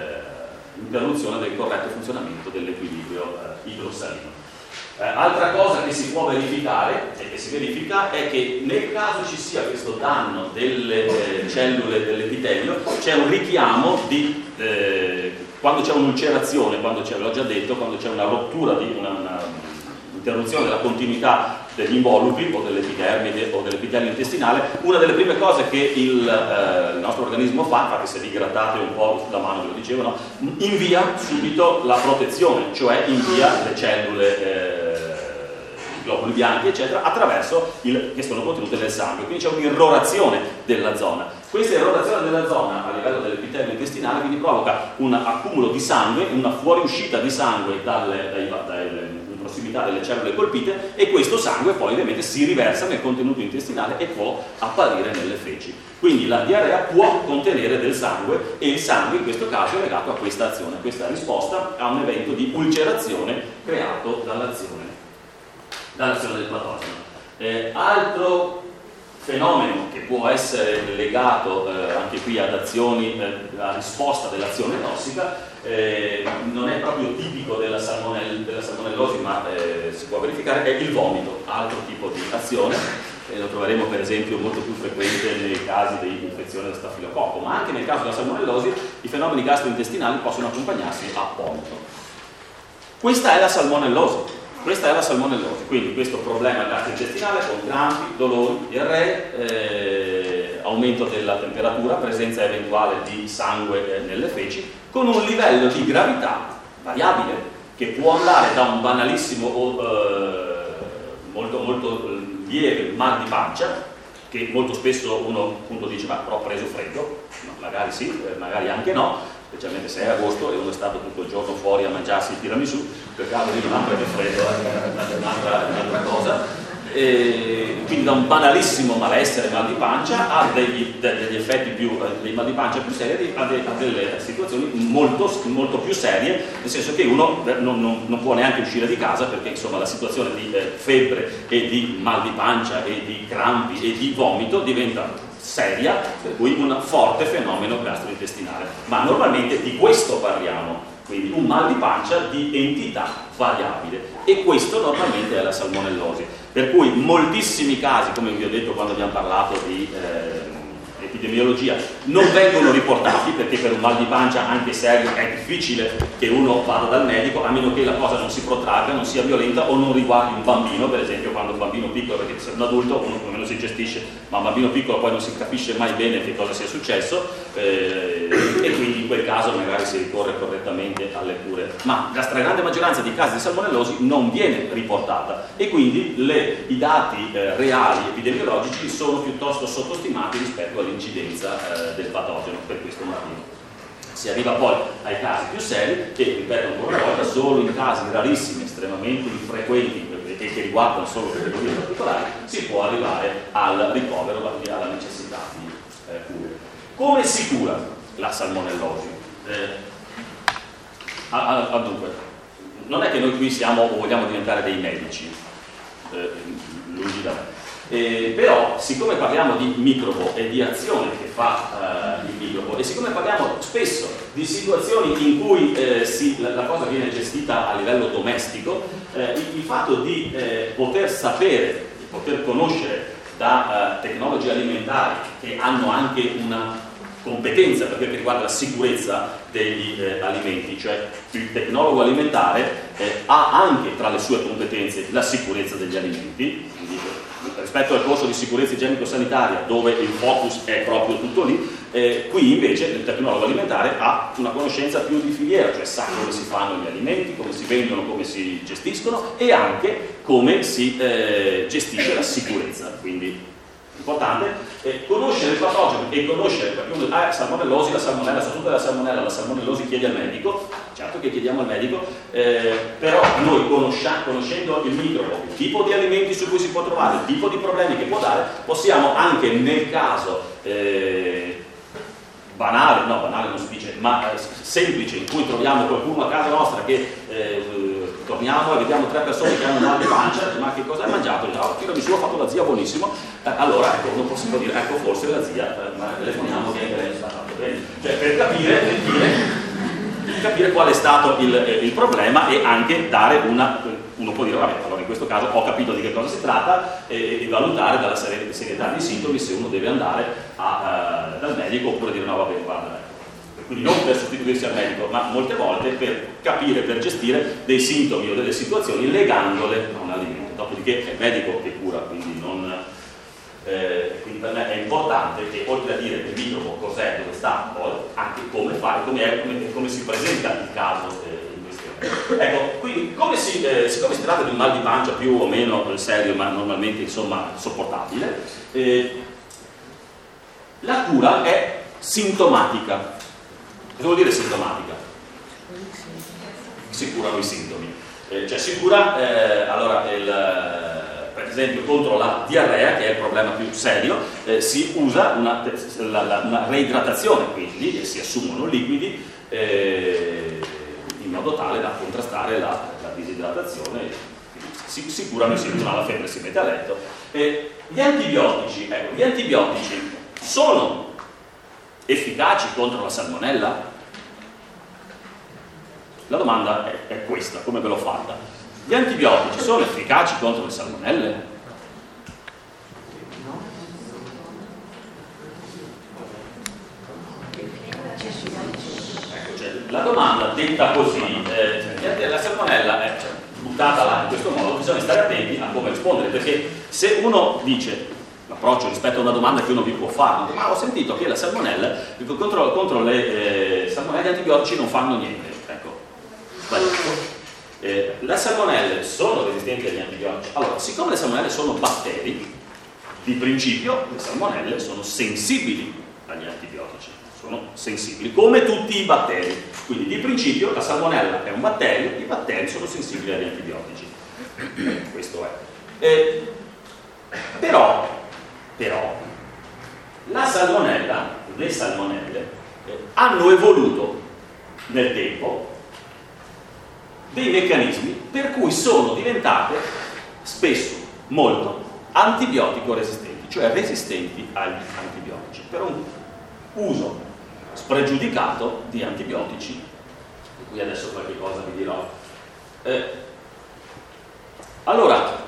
uh, interruzione del corretto funzionamento dell'equilibrio uh, idrosalino. Eh, altra cosa che si può verificare e che si verifica è che nel caso ci sia questo danno delle eh, cellule dell'epitelio, c'è un richiamo di eh, quando c'è un'ulcerazione, quando c'è, l'ho già detto, quando c'è una rottura di una, una interruzione della continuità degli involucri o dell'epidermide o dell'epitelio intestinale, una delle prime cose che il, eh, il nostro organismo fa, infatti se vi grattate un po' sulla mano ve lo dicevo, no? Invia subito la protezione, cioè invia le cellule eh, globuli bianchi eccetera attraverso il, che sono contenute nel sangue, quindi c'è un'irrorazione della zona. Questa irrorazione della zona a livello dell'epitelio intestinale quindi provoca un accumulo di sangue, una fuoriuscita di sangue dalle, dai, dai, un prossimità delle cellule colpite, e questo sangue poi ovviamente si riversa nel contenuto intestinale e può apparire nelle feci. Quindi la diarrea può contenere del sangue, e il sangue in questo caso è legato a questa azione, a questa risposta a un evento di ulcerazione creato dall'azione dall'azione del patogeno. Eh, altro fenomeno che può essere legato eh, anche qui ad azioni, eh, a risposta dell'azione tossica, eh, non è proprio tipico della, salmonell della salmonellosi, ma eh, si può verificare, è il vomito, altro tipo di azione. Eh, lo troveremo per esempio molto più frequente nei casi di infezione da stafilococco, ma anche nel caso della salmonellosi i fenomeni gastrointestinali possono accompagnarsi a vomito. Questa è la salmonellosi. Questa è la salmonellosi, quindi questo problema gastrointestinale con crampi, dolori, diarree, eh, aumento della temperatura, presenza eventuale di sangue eh, nelle feci, con un livello di gravità variabile, che può andare da un banalissimo o eh, molto, molto lieve mal di pancia, che molto spesso uno appunto dice ma però ho preso freddo, no, magari sì, eh, magari anche no, specialmente se è agosto e uno è stato tutto il giorno fuori a mangiarsi il tiramisù, per caso di non prendere freddo è un'altra, un'altra cosa. E quindi da un banalissimo malessere, mal di pancia, a degli, degli effetti più, dei mal di pancia più seri, a, de, a delle situazioni molto, molto più serie, nel senso che uno non, non, non può neanche uscire di casa, perché insomma la situazione di eh, febbre e di mal di pancia e di crampi e di vomito diventa seria, per cui un forte fenomeno gastrointestinale. Ma normalmente di questo parliamo, quindi un mal di pancia di entità variabile, e questo normalmente è la salmonellosi, per cui moltissimi casi, come vi ho detto quando abbiamo parlato di eh, epidemiologia, non vengono riportati, perché per un mal di pancia anche serio è difficile che uno vada dal medico, a meno che la cosa non si protragga, non sia violenta o non riguardi un bambino, per esempio quando un bambino piccolo, perché se un adulto uno più o meno si gestisce, ma un bambino piccolo poi non si capisce mai bene che cosa sia successo, eh, e quindi in quel caso magari si ricorre correttamente alle cure, ma la stragrande maggioranza dei casi di salmonellosi non viene riportata, e quindi le, i dati eh, reali epidemiologici sono piuttosto sottostimati rispetto all'incidenza eh, del patogeno. Per questo motivo si arriva poi ai casi più seri, che ripeto ancora una volta, solo in casi rarissimi, estremamente infrequenti e che riguardano solo categorie particolari, si può arrivare al ricovero, quindi alla necessità di eh, cure. Come si cura la salmonellosi? Eh, a, a, dunque, non è che noi qui siamo o vogliamo diventare dei medici, eh, lungi da me. Eh, però siccome parliamo di microbo e di azione che fa eh, il microbo, e siccome parliamo spesso di situazioni in cui eh, si, la, la cosa viene gestita a livello domestico, eh, il, il fatto di eh, poter sapere, di poter conoscere da eh, tecnologi alimentari che hanno anche una competenza per quel che riguarda la sicurezza degli eh, alimenti, cioè il tecnologo alimentare eh, ha anche tra le sue competenze la sicurezza degli alimenti, quindi rispetto al corso di sicurezza igienico-sanitaria dove il focus è proprio tutto lì, eh, qui invece il tecnologo alimentare ha una conoscenza più di filiera, cioè sa come si fanno gli alimenti, come si vendono, come si gestiscono e anche come si eh, gestisce la sicurezza. Quindi importante eh, conoscere il patogeno e conoscere, perché uno ha ah, salmonellosi, la salmonella, soprattutto la salmonella, la salmonellosi chiede al medico, certo che chiediamo al medico, eh, però noi conoscendo il microbo, il tipo di alimenti su cui si può trovare, il tipo di problemi che può dare, possiamo anche nel caso eh, banale, no banale non si dice, ma eh, semplice, in cui troviamo qualcuno a casa nostra che eh, torniamo e vediamo tre persone che hanno mal di pancia, ma che cosa hai mangiato? No, tiramisù, ho fatto la zia buonissimo, eh, allora ecco, non possiamo dire, ecco forse la zia, eh, ma telefoniamo che è fatto bene, cioè per capire, per dire, per capire qual è stato il, eh, il problema e anche dare una, uno può dire, vabbè, allora in questo caso ho capito di che cosa si tratta e, e valutare dalla serietà dei sintomi se uno deve andare a, uh, dal medico oppure dire no, vabbè, guarda, quindi non per sostituirsi al medico, ma molte volte per capire, per gestire dei sintomi o delle situazioni legandole a un alimento. Dopodiché è il medico che cura, quindi, non, eh, quindi per me è importante che oltre a dire il microbo cos'è, dove sta, poi anche come fare, come, è, come, come si presenta il caso eh, in questione. Ecco, quindi come si, eh, siccome si tratta di un mal di pancia più o meno serio, ma normalmente insomma sopportabile, eh, la cura è sintomatica. Cosa vuol dire sintomatica? Si curano i sintomi. Eh, cioè si cura, eh, allora, il, per esempio contro la diarrea, che è il problema più serio, eh, si usa una, la, la, una reidratazione, quindi si assumono liquidi eh, in modo tale da contrastare la, la disidratazione. Si, si curano, si curano la febbre, si mette a letto. Eh, gli antibiotici, ecco, gli antibiotici sono efficaci contro la salmonella? La domanda è, è questa, come ve l'ho fatta? Gli antibiotici sono efficaci contro le salmonelle? Ecco, cioè, la domanda detta così, eh, la salmonella è cioè, buttata là in questo modo, bisogna stare attenti a come rispondere, perché se uno dice l'approccio rispetto a una domanda che uno vi può fare, ma ho sentito che la salmonella contro, contro le eh, salmonelle gli antibiotici non fanno niente, ecco, sbagliato. Eh, le salmonelle sono resistenti agli antibiotici. Allora, siccome le salmonelle sono batteri, di principio le salmonelle sono sensibili agli antibiotici, sono sensibili come tutti i batteri, quindi di principio la salmonella è un batterio, i batteri sono sensibili agli antibiotici. Questo è. Eh, però, però la salmonella, le salmonelle eh, hanno evoluto nel tempo dei meccanismi per cui sono diventate spesso molto antibiotico resistenti, cioè resistenti agli antibiotici, per un uso spregiudicato di antibiotici, di cui adesso qualche cosa vi dirò. Eh, allora,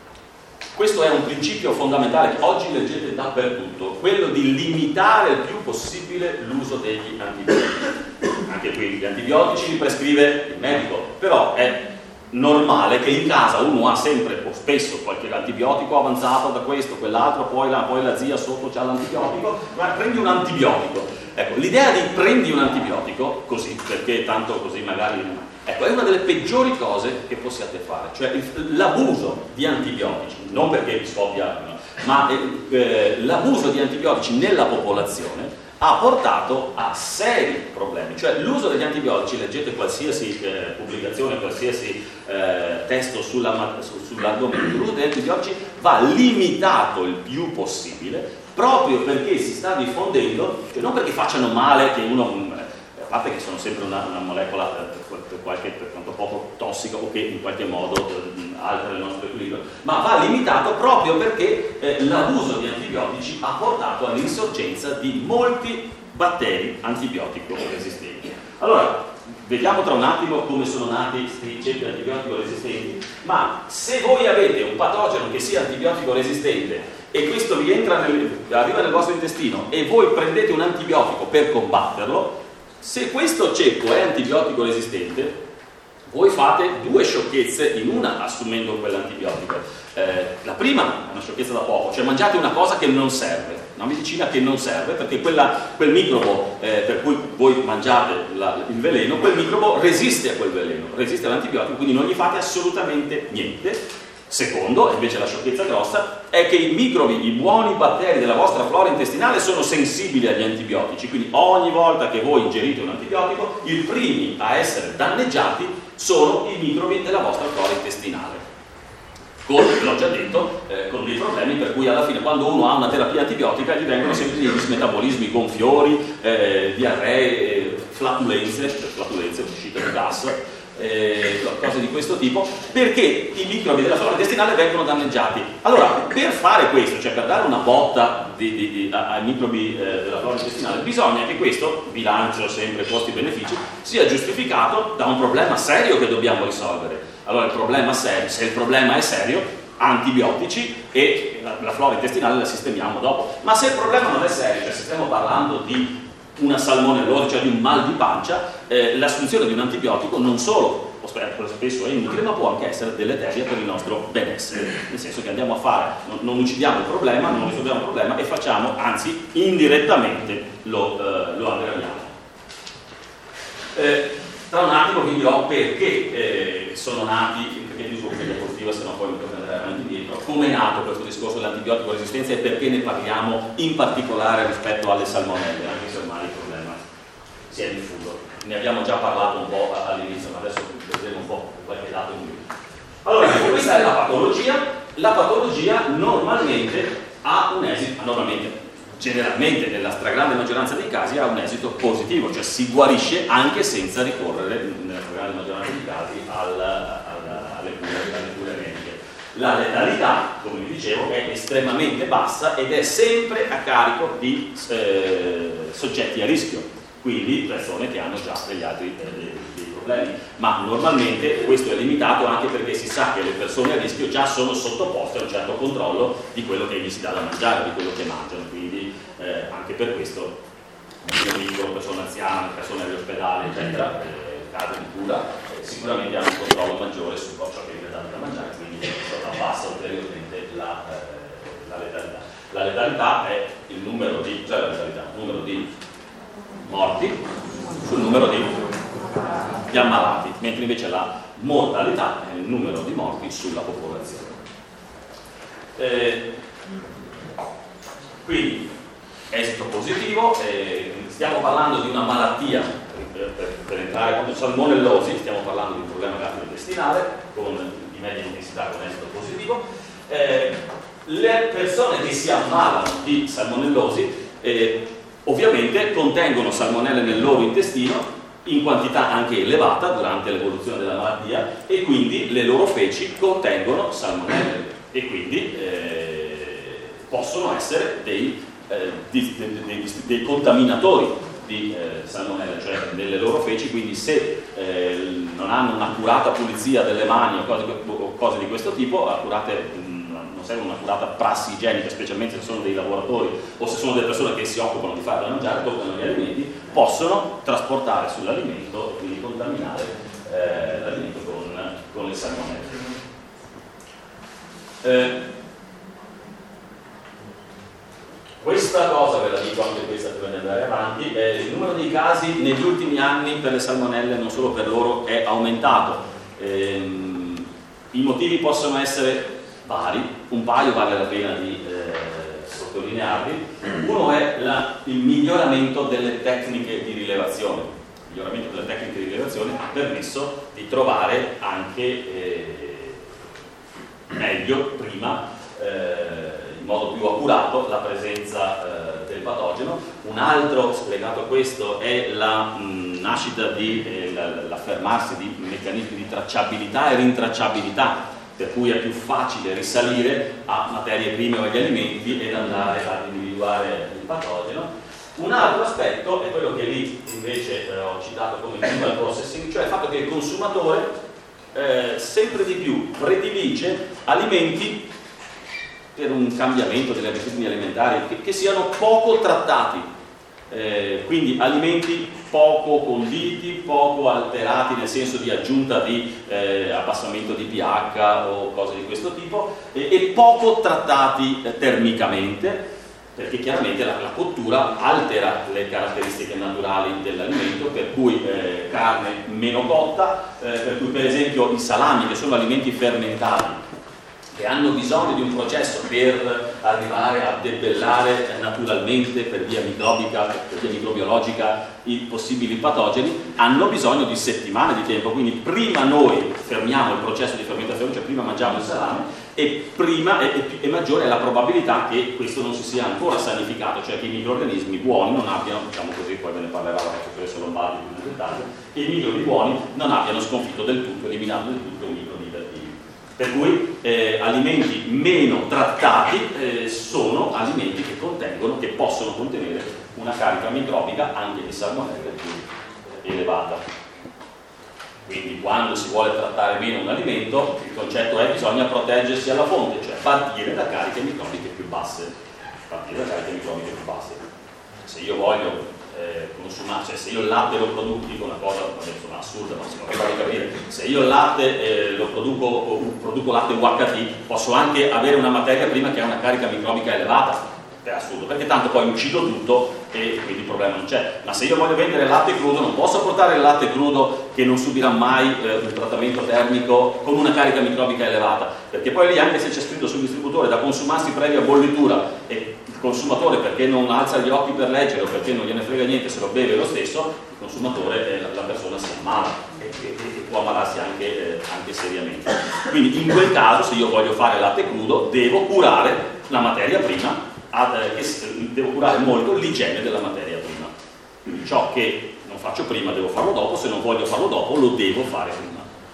questo è un principio fondamentale che oggi leggete dappertutto, quello di limitare il più possibile l'uso degli antibiotici. Anche qui gli antibiotici li prescrive il medico, però è normale che in casa uno ha sempre o spesso qualche antibiotico avanzato da questo, quell'altro, poi la, poi la zia sotto c'ha l'antibiotico, ma prendi un antibiotico. Ecco, l'idea di prendi un antibiotico così, perché tanto così magari... Ecco, è una delle peggiori cose che possiate fare, cioè l'abuso di antibiotici, non perché vi scoppia, no, ma eh, l'abuso di antibiotici nella popolazione ha portato a seri problemi, cioè l'uso degli antibiotici, leggete qualsiasi eh, pubblicazione, qualsiasi eh, testo sulla, su, sull'argomento, l'uso degli antibiotici va limitato il più possibile proprio perché si sta diffondendo, cioè non perché facciano male, che uno, a parte che sono sempre una, una molecola per, per, qualche, per quanto poco tossica o che in qualche modo eh, altera il nostro equilibrio, ma va limitato proprio perché eh, l'abuso di antibiotici ha portato all'insorgenza di molti batteri antibiotico resistenti. Allora, vediamo tra un attimo come sono nati questi ceppi antibiotico resistenti, ma se voi avete un patogeno che sia antibiotico resistente e questo vi entra nel, arriva nel vostro intestino e voi prendete un antibiotico per combatterlo, se questo ceppo è antibiotico resistente, voi fate due sciocchezze in una assumendo quell'antibiotico. Eh, la prima è una sciocchezza da poco, cioè mangiate una cosa che non serve, una medicina che non serve, perché quella, quel microbo eh, per cui voi mangiate la, il veleno, quel microbo resiste a quel veleno, resiste all'antibiotico, quindi non gli fate assolutamente niente. Secondo, e invece la sciocchezza grossa, è che i microbi, i buoni batteri della vostra flora intestinale sono sensibili agli antibiotici, quindi ogni volta che voi ingerite un antibiotico, i primi a essere danneggiati sono i microbi della vostra flora intestinale. Con, l'ho già detto, eh, con dei problemi per cui alla fine quando uno ha una terapia antibiotica gli vengono sempre dei dismetabolismi gonfiori, eh, diarree, flatulenze, flatulenze, uscita di gas, Eh, cose di questo tipo, perché i microbi della flora intestinale vengono danneggiati. Allora, per fare questo, cioè per dare una botta di, di, di, ai microbi eh, della flora intestinale, bisogna che questo bilancio sempre costi-benefici sia giustificato da un problema serio che dobbiamo risolvere. Allora, il problema serio, se il problema è serio, antibiotici e la, la flora intestinale la sistemiamo dopo. Ma se il problema non è serio, cioè se stiamo parlando di una salmonellose, cioè di un mal di pancia, eh, l'assunzione di un antibiotico non solo spesso è inutile, ma può anche essere deleteria per il nostro benessere, nel senso che andiamo a fare, non, non uccidiamo il problema, non risolviamo il problema e facciamo, anzi indirettamente lo, eh, lo aggraviamo. Eh, tra un attimo vi dirò perché eh, sono nati, perché ti uso questa diapositiva, se no poi mi tocca andare avanti indietro, come è nato questo discorso dell'antibiotico resistenza e perché ne parliamo in particolare rispetto alle salmonelle, anche se ormai il problema si è diffuso. Ne abbiamo già parlato un po' all'inizio, ma adesso vedremo un po' qualche dato dato in più. Allora, questa è la patologia. La patologia normalmente ha un esito, normalmente, generalmente nella stragrande maggioranza dei casi ha un esito positivo, cioè si guarisce anche senza ricorrere, nella stragrande maggioranza dei casi, al, al, alle cure, alle cure mediche. La letalità, come vi dicevo, è estremamente bassa ed è sempre a carico di eh, soggetti a rischio, quindi persone che hanno già degli altri eh, dei problemi, ma normalmente questo è limitato anche perché si sa che le persone a rischio già sono sottoposte a un certo controllo di quello che gli si dà da mangiare, di quello che mangiano, quindi eh, anche per questo dico, persone anziane, persone agli ospedali, eccetera, eh, case di cura, eh, sicuramente hanno un controllo maggiore su ciò che viene dato da mangiare, quindi abbassa ulteriormente la, eh, la letalità. La letalità è il numero di, cioè la letalità, il numero di morti sul numero di, di ammalati, mentre invece la mortalità è il numero di morti sulla popolazione. Eh, quindi, esito positivo, eh, stiamo parlando di una malattia, per, per, per entrare con salmonellosi, stiamo parlando di un problema gastrointestinale con di media intensità con esito positivo. Eh, le persone che si ammalano di salmonellosi eh, ovviamente contengono salmonelle nel loro intestino in quantità anche elevata durante l'evoluzione della malattia e quindi le loro feci contengono salmonelle e quindi eh, possono essere dei, eh, di, dei, dei, dei contaminatori di eh, salmonella, cioè nelle loro feci, quindi se eh, non hanno un'accurata pulizia delle mani o cose, o cose di questo tipo, accurate serve un'accurata prassi igienica, specialmente se sono dei lavoratori o se sono delle persone che si occupano di fare da mangiare, toccano gli alimenti, possono trasportare sull'alimento e quindi contaminare eh, l'alimento con, con le salmonelle. Eh, questa cosa ve la dico anche questa prima di andare avanti, eh, il numero dei casi negli ultimi anni per le salmonelle, non solo per loro, è aumentato. Eh, i motivi possono essere vari, un paio vale la pena di eh, sottolinearli. Uno è la, il miglioramento delle tecniche di rilevazione. Il miglioramento delle tecniche di rilevazione ha permesso di trovare anche eh, meglio, prima, eh, in modo più accurato, la presenza eh, del patogeno. Un altro legato a questo è la mh, nascita di eh, l'affermarsi di meccanismi di tracciabilità e rintracciabilità, per cui è più facile risalire a materie prime o agli alimenti ed andare ad individuare il patogeno. Un altro aspetto è quello che lì invece eh, ho citato come global processing, cioè il fatto che il consumatore eh, sempre di più predilige alimenti per un cambiamento delle abitudini alimentari che, che siano poco trattati. Eh, quindi alimenti poco conditi, poco alterati nel senso di aggiunta di eh, abbassamento di pH o cose di questo tipo e, e poco trattati eh, termicamente, perché chiaramente la, la cottura altera le caratteristiche naturali dell'alimento, per cui eh, carne meno cotta, eh, per cui per esempio i salami, che sono alimenti fermentati che hanno bisogno di un processo per arrivare a debellare naturalmente per via microbica, per via microbiologica i possibili patogeni, hanno bisogno di settimane di tempo, quindi prima noi fermiamo il processo di fermentazione, cioè prima mangiamo il salame e, prima, e, e maggiore è la probabilità che questo non si sia ancora sanificato, cioè che i microrganismi buoni non abbiano, diciamo così, poi ve ne parlerà la professoressa Lombardi più in dettaglio, che i microbi buoni non abbiano sconfitto del tutto, eliminato del tutto i microbi. Per cui eh, alimenti meno trattati eh, sono alimenti che contengono, che possono contenere una carica microbica anche di salmonella più elevata. Quindi quando si vuole trattare bene un alimento, il concetto è che bisogna proteggersi alla fonte, cioè partire da cariche microbiche più basse. Partire da cariche microbiche più basse. Se io voglio Eh, consumare, cioè se io il latte lo produco, dico una cosa insomma, assurda, ma si può fare capire, se io il latte eh, lo produco, produco latte U H T, posso anche avere una materia prima che ha una carica microbica elevata, è assurdo, perché tanto poi uccido tutto e quindi il problema non c'è. Ma se io voglio vendere latte crudo, non posso portare il latte crudo che non subirà mai eh, un trattamento termico con una carica microbica elevata, perché poi lì, anche se c'è scritto sul distributore da consumarsi previa bollitura e consumatore, perché non alza gli occhi per leggere o perché non gliene frega niente, se lo beve lo stesso, il consumatore, la, la persona si ammala e, e, e può ammalarsi anche, eh, anche seriamente. Quindi in quel caso, se io voglio fare latte crudo, devo curare la materia prima, ad, eh, devo curare molto l'igiene della materia prima. Quindi ciò che non faccio prima devo farlo dopo, se non voglio farlo dopo lo devo fare prima.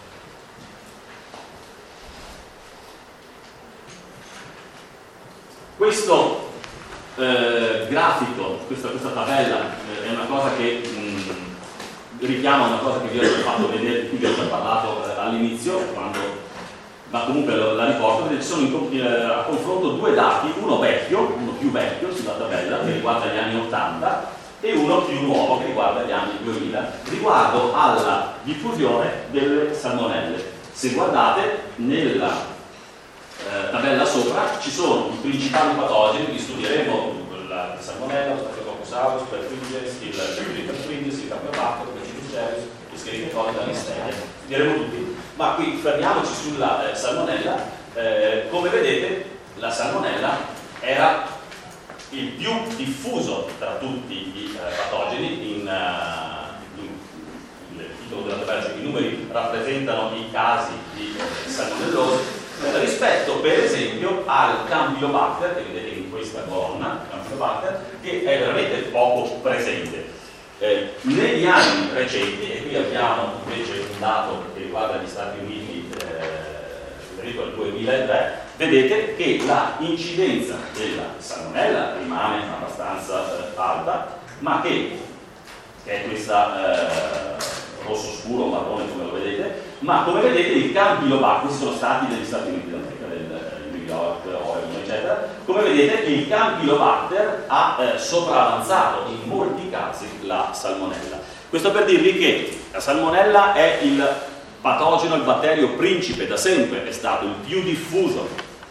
Questo eh, grafico, questa, questa tabella eh, è una cosa che mh, richiama una cosa che vi ho fatto vedere, di cui vi ho già parlato eh, all'inizio, quando, ma comunque la, la riporto, perché ci sono in, eh, a confronto due dati, uno vecchio, uno più vecchio sulla tabella, che riguarda gli anni ottanta, e uno più nuovo che riguarda gli anni duemila, riguardo alla diffusione delle salmonelle. Se guardate nella Eh, tabella sopra ci sono i principali patogeni, li studieremo, la salmonella, lo Staphylococcus aureus, Perfringens, il Perfringens, il Campylobacter, il Bacillus cereus, il Escherichia coli, la Listeria, studieremo tutti, ma qui fermiamoci sulla eh, salmonella. Eh, come vedete la salmonella era il più diffuso tra tutti i eh, patogeni. In, uh, in, in, il titolo della tabella, cioè i numeri rappresentano i casi di eh, salmonellosi rispetto per esempio al Campylobacter, che vedete in questa colonna, Campylobacter, che è veramente poco presente. Eh, negli anni recenti, e qui abbiamo invece un dato che riguarda gli Stati Uniti eh, riferito al duemilatré, vedete che la incidenza della salmonella rimane abbastanza eh, alta, ma che, che è questa eh, rosso scuro, marrone come lo vedete, ma come vedete il Campylobacter, questi sono stati degli Stati Uniti d'America, del New York, Oregon, eccetera. Come vedete il Campylobacter ha eh, sopravanzato in molti casi la salmonella. Questo per dirvi che la salmonella è il patogeno, il batterio principe, da sempre è stato il più diffuso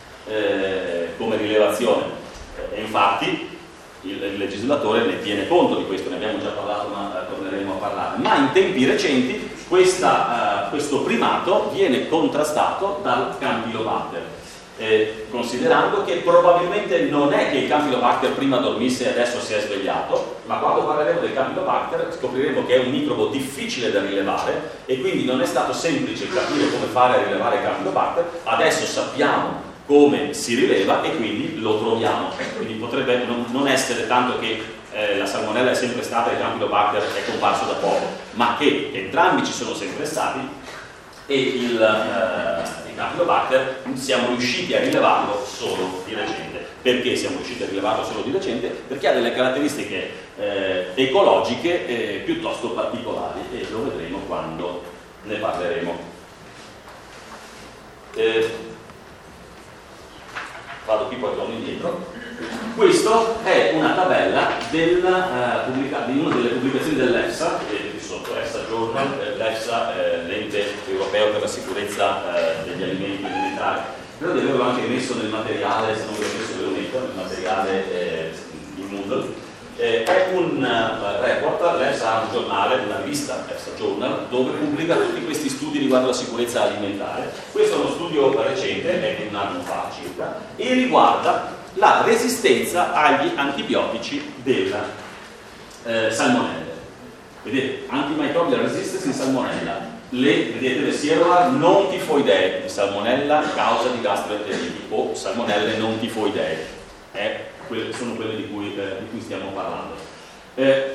eh, come rilevazione, e infatti il, il legislatore ne tiene conto di questo, ne abbiamo già parlato ma eh, torneremo a parlare, ma in tempi recenti questa, uh, questo primato viene contrastato dal Campylobacter, eh, considerando che probabilmente non è che il Campylobacter prima dormisse e adesso si è svegliato, ma quando parleremo del Campylobacter scopriremo che è un microbo difficile da rilevare e quindi non è stato semplice capire come fare a rilevare il Campylobacter. Adesso sappiamo come si rileva e quindi lo troviamo, quindi potrebbe non, non essere tanto che eh, la salmonella è sempre stata e il Campylobacter è comparso da poco, ma che entrambi ci sono sempre stati e il, eh, il Campylobacter siamo riusciti a rilevarlo solo di recente. Perché siamo riusciti a rilevarlo solo di recente? Perché ha delle caratteristiche eh, ecologiche eh, piuttosto particolari e lo vedremo quando ne parleremo. Eh, vado qui poi torno indietro. Questa è una tabella del, uh, pubblica, di una delle pubblicazioni dell'EFSA, vedete sotto EFSA Journal, eh, l'EFSA, eh, l'ente europeo per la sicurezza eh, degli alimenti alimentari. Credo di averlo anche messo nel materiale, se non ve l'ho messo ve lo metto, nel materiale eh, in Moodle. Eh, è un uh, report, l'EFSA ha un giornale, una rivista EFSA Journal, dove pubblica tutti questi studi riguardo la sicurezza alimentare. Questo è uno studio recente, è di un anno fa circa, e riguarda la resistenza agli antibiotici della eh, salmonella. Vedete, antimicrobial resistance in salmonella. Le, vedete, le Sierolar non tifoidee di salmonella causa di gastroenteriti o salmonelle non tifoidee. È quelle, sono quelle di cui, eh, di cui stiamo parlando. Eh,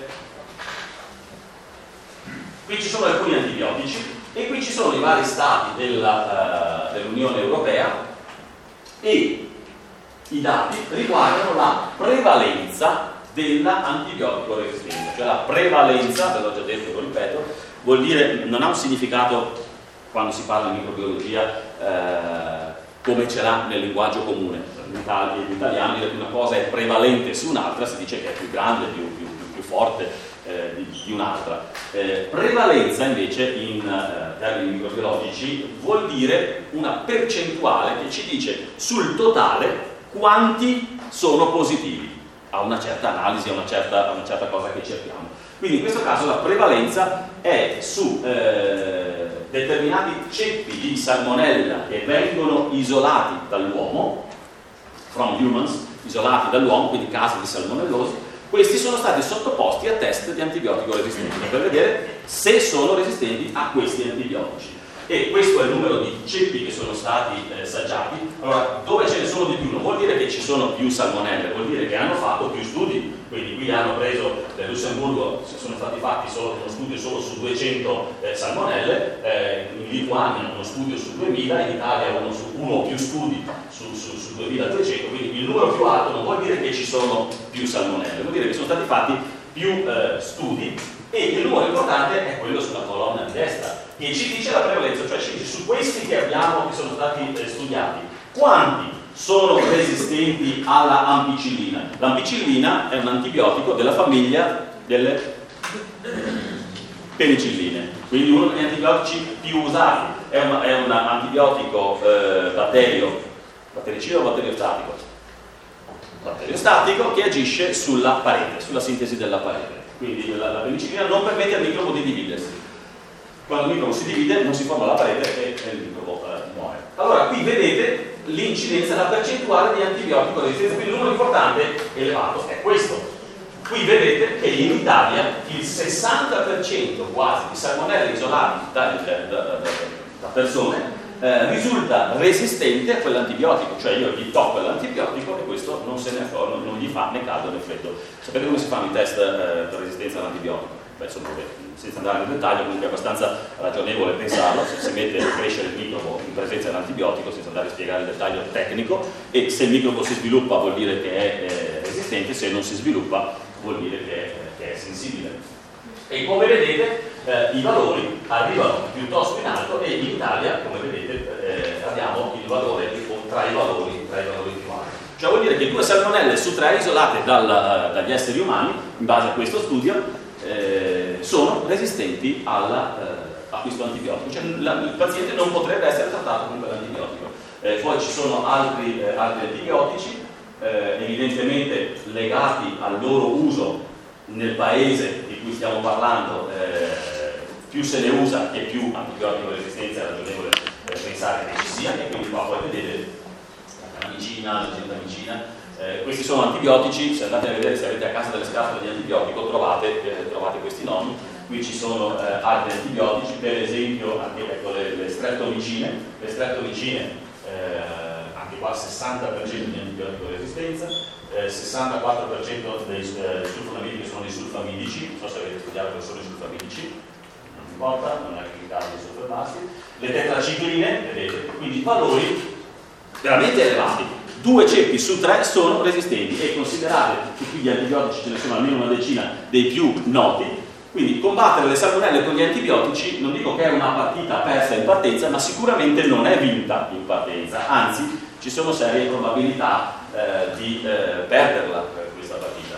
qui ci sono alcuni antibiotici e qui ci sono i vari stati della, uh, dell'Unione Europea e i dati riguardano la prevalenza dell'antibiotico resistenza, cioè la prevalenza, ve l'ho già detto, lo ripeto, vuol dire, non ha un significato quando si parla di microbiologia eh, come ce l'ha nel linguaggio comune. In italiano dire che una cosa è prevalente su un'altra si dice che è più grande, più, più, più, più forte eh, di, di un'altra. Eh, prevalenza invece in eh, termini microbiologici vuol dire una percentuale che ci dice sul totale quanti sono positivi a una certa analisi, a una certa, a una certa cosa che cerchiamo. Quindi in questo caso la prevalenza è su eh, determinati ceppi di salmonella che vengono isolati dall'uomo, from humans, isolati dall'uomo, quindi casi di salmonellosi, questi sono stati sottoposti a test di antibiotico resistenti per vedere se sono resistenti a questi antibiotici. E questo è il numero di ceppi che sono stati eh, assaggiati. Allora, dove ce ne sono di più non vuol dire che ci sono più salmonelle, vuol dire che hanno fatto più studi. Quindi qui hanno preso del Lussemburgo, sono stati fatti solo uno studio solo su duecento eh, salmonelle, eh, in Lituania uno studio su duemila, in Italia uno, su, uno o più studi su, su, su duemiladuecento, quindi il numero più alto non vuol dire che ci sono più salmonelle, vuol dire che sono stati fatti più eh, studi, e il numero importante è quello sulla colonna di destra, che ci dice la prevalenza, cioè ci dice su questi che abbiamo, che sono stati eh, studiati, quanti sono resistenti alla ampicillina. L'ampicillina è un antibiotico della famiglia delle penicilline, quindi uno degli antibiotici più usati. È un, è un antibiotico eh, batterio, battericida o batteriostatico? Batteriostatico, che agisce sulla parete, sulla sintesi della parete. Quindi la, la penicillina non permette al microbo di dividersi. Quando il microbo si divide non si forma la parete e, e il microbo eh, muore. Allora qui vedete l'incidenza, la percentuale di antibiotico resistenza, quindi il numero importante elevato è questo. Qui vedete che in Italia il sessanta per cento quasi di salmonelle isolati da, da, da, da persone eh, risulta resistente a quell'antibiotico, cioè io gli tocco l'antibiotico e questo non, se ne, non, non gli fa né caldo né freddo. Sapete come si fanno i test eh, per resistenza all'antibiotico? Beh, insomma, senza andare nel dettaglio, comunque è abbastanza ragionevole pensarlo, se si mette a crescere il microbo in presenza dell'antibiotico, senza andare a spiegare il dettaglio tecnico, e se il microbo si sviluppa vuol dire che è eh, resistente, se non si sviluppa vuol dire che è, che è sensibile. E come vedete eh, i valori arrivano piuttosto in alto, e in Italia, come vedete, eh, abbiamo il valore tra i valori, tra i valori più alti. Cioè vuol dire che due salmonelle su tre isolate dal, dagli esseri umani, in base a questo studio, Eh, sono resistenti alla, eh, a questo antibiotico, cioè la, il paziente non potrebbe essere trattato con quell'antibiotico. Eh, poi ci sono altri, eh, altri antibiotici, eh, evidentemente legati al loro uso nel paese di cui stiamo parlando, eh, più se ne usa e più antibiotico resistenza è ragionevole eh, pensare che ci sia, e quindi qua poi vedete la camicina, la gentamicina. Eh, questi sono antibiotici, se andate a vedere, se avete a casa delle scatole di antibiotico trovate, eh, trovate questi nomi. Qui ci sono eh, altri antibiotici, per esempio anche, ecco, le, le streptomicine, le streptomicine eh, anche qua sessanta per cento di antibiotico resistenza, eh, sessantaquattro per cento dei eh, sulfonamidi che sono dei sulfamidici, non so se avete studiato che sono i sulfamidici, non importa, non è il caso di soffermarsi. Le tetracicline, vedete, quindi valori veramente elevati. Due ceppi su tre sono resistenti, e considerate che qui gli antibiotici ce ne sono almeno una decina dei più noti, quindi combattere le salmonelle con gli antibiotici non dico che è una partita persa in partenza, ma sicuramente non è vinta in partenza, anzi ci sono serie probabilità eh, di eh, perderla per questa partita.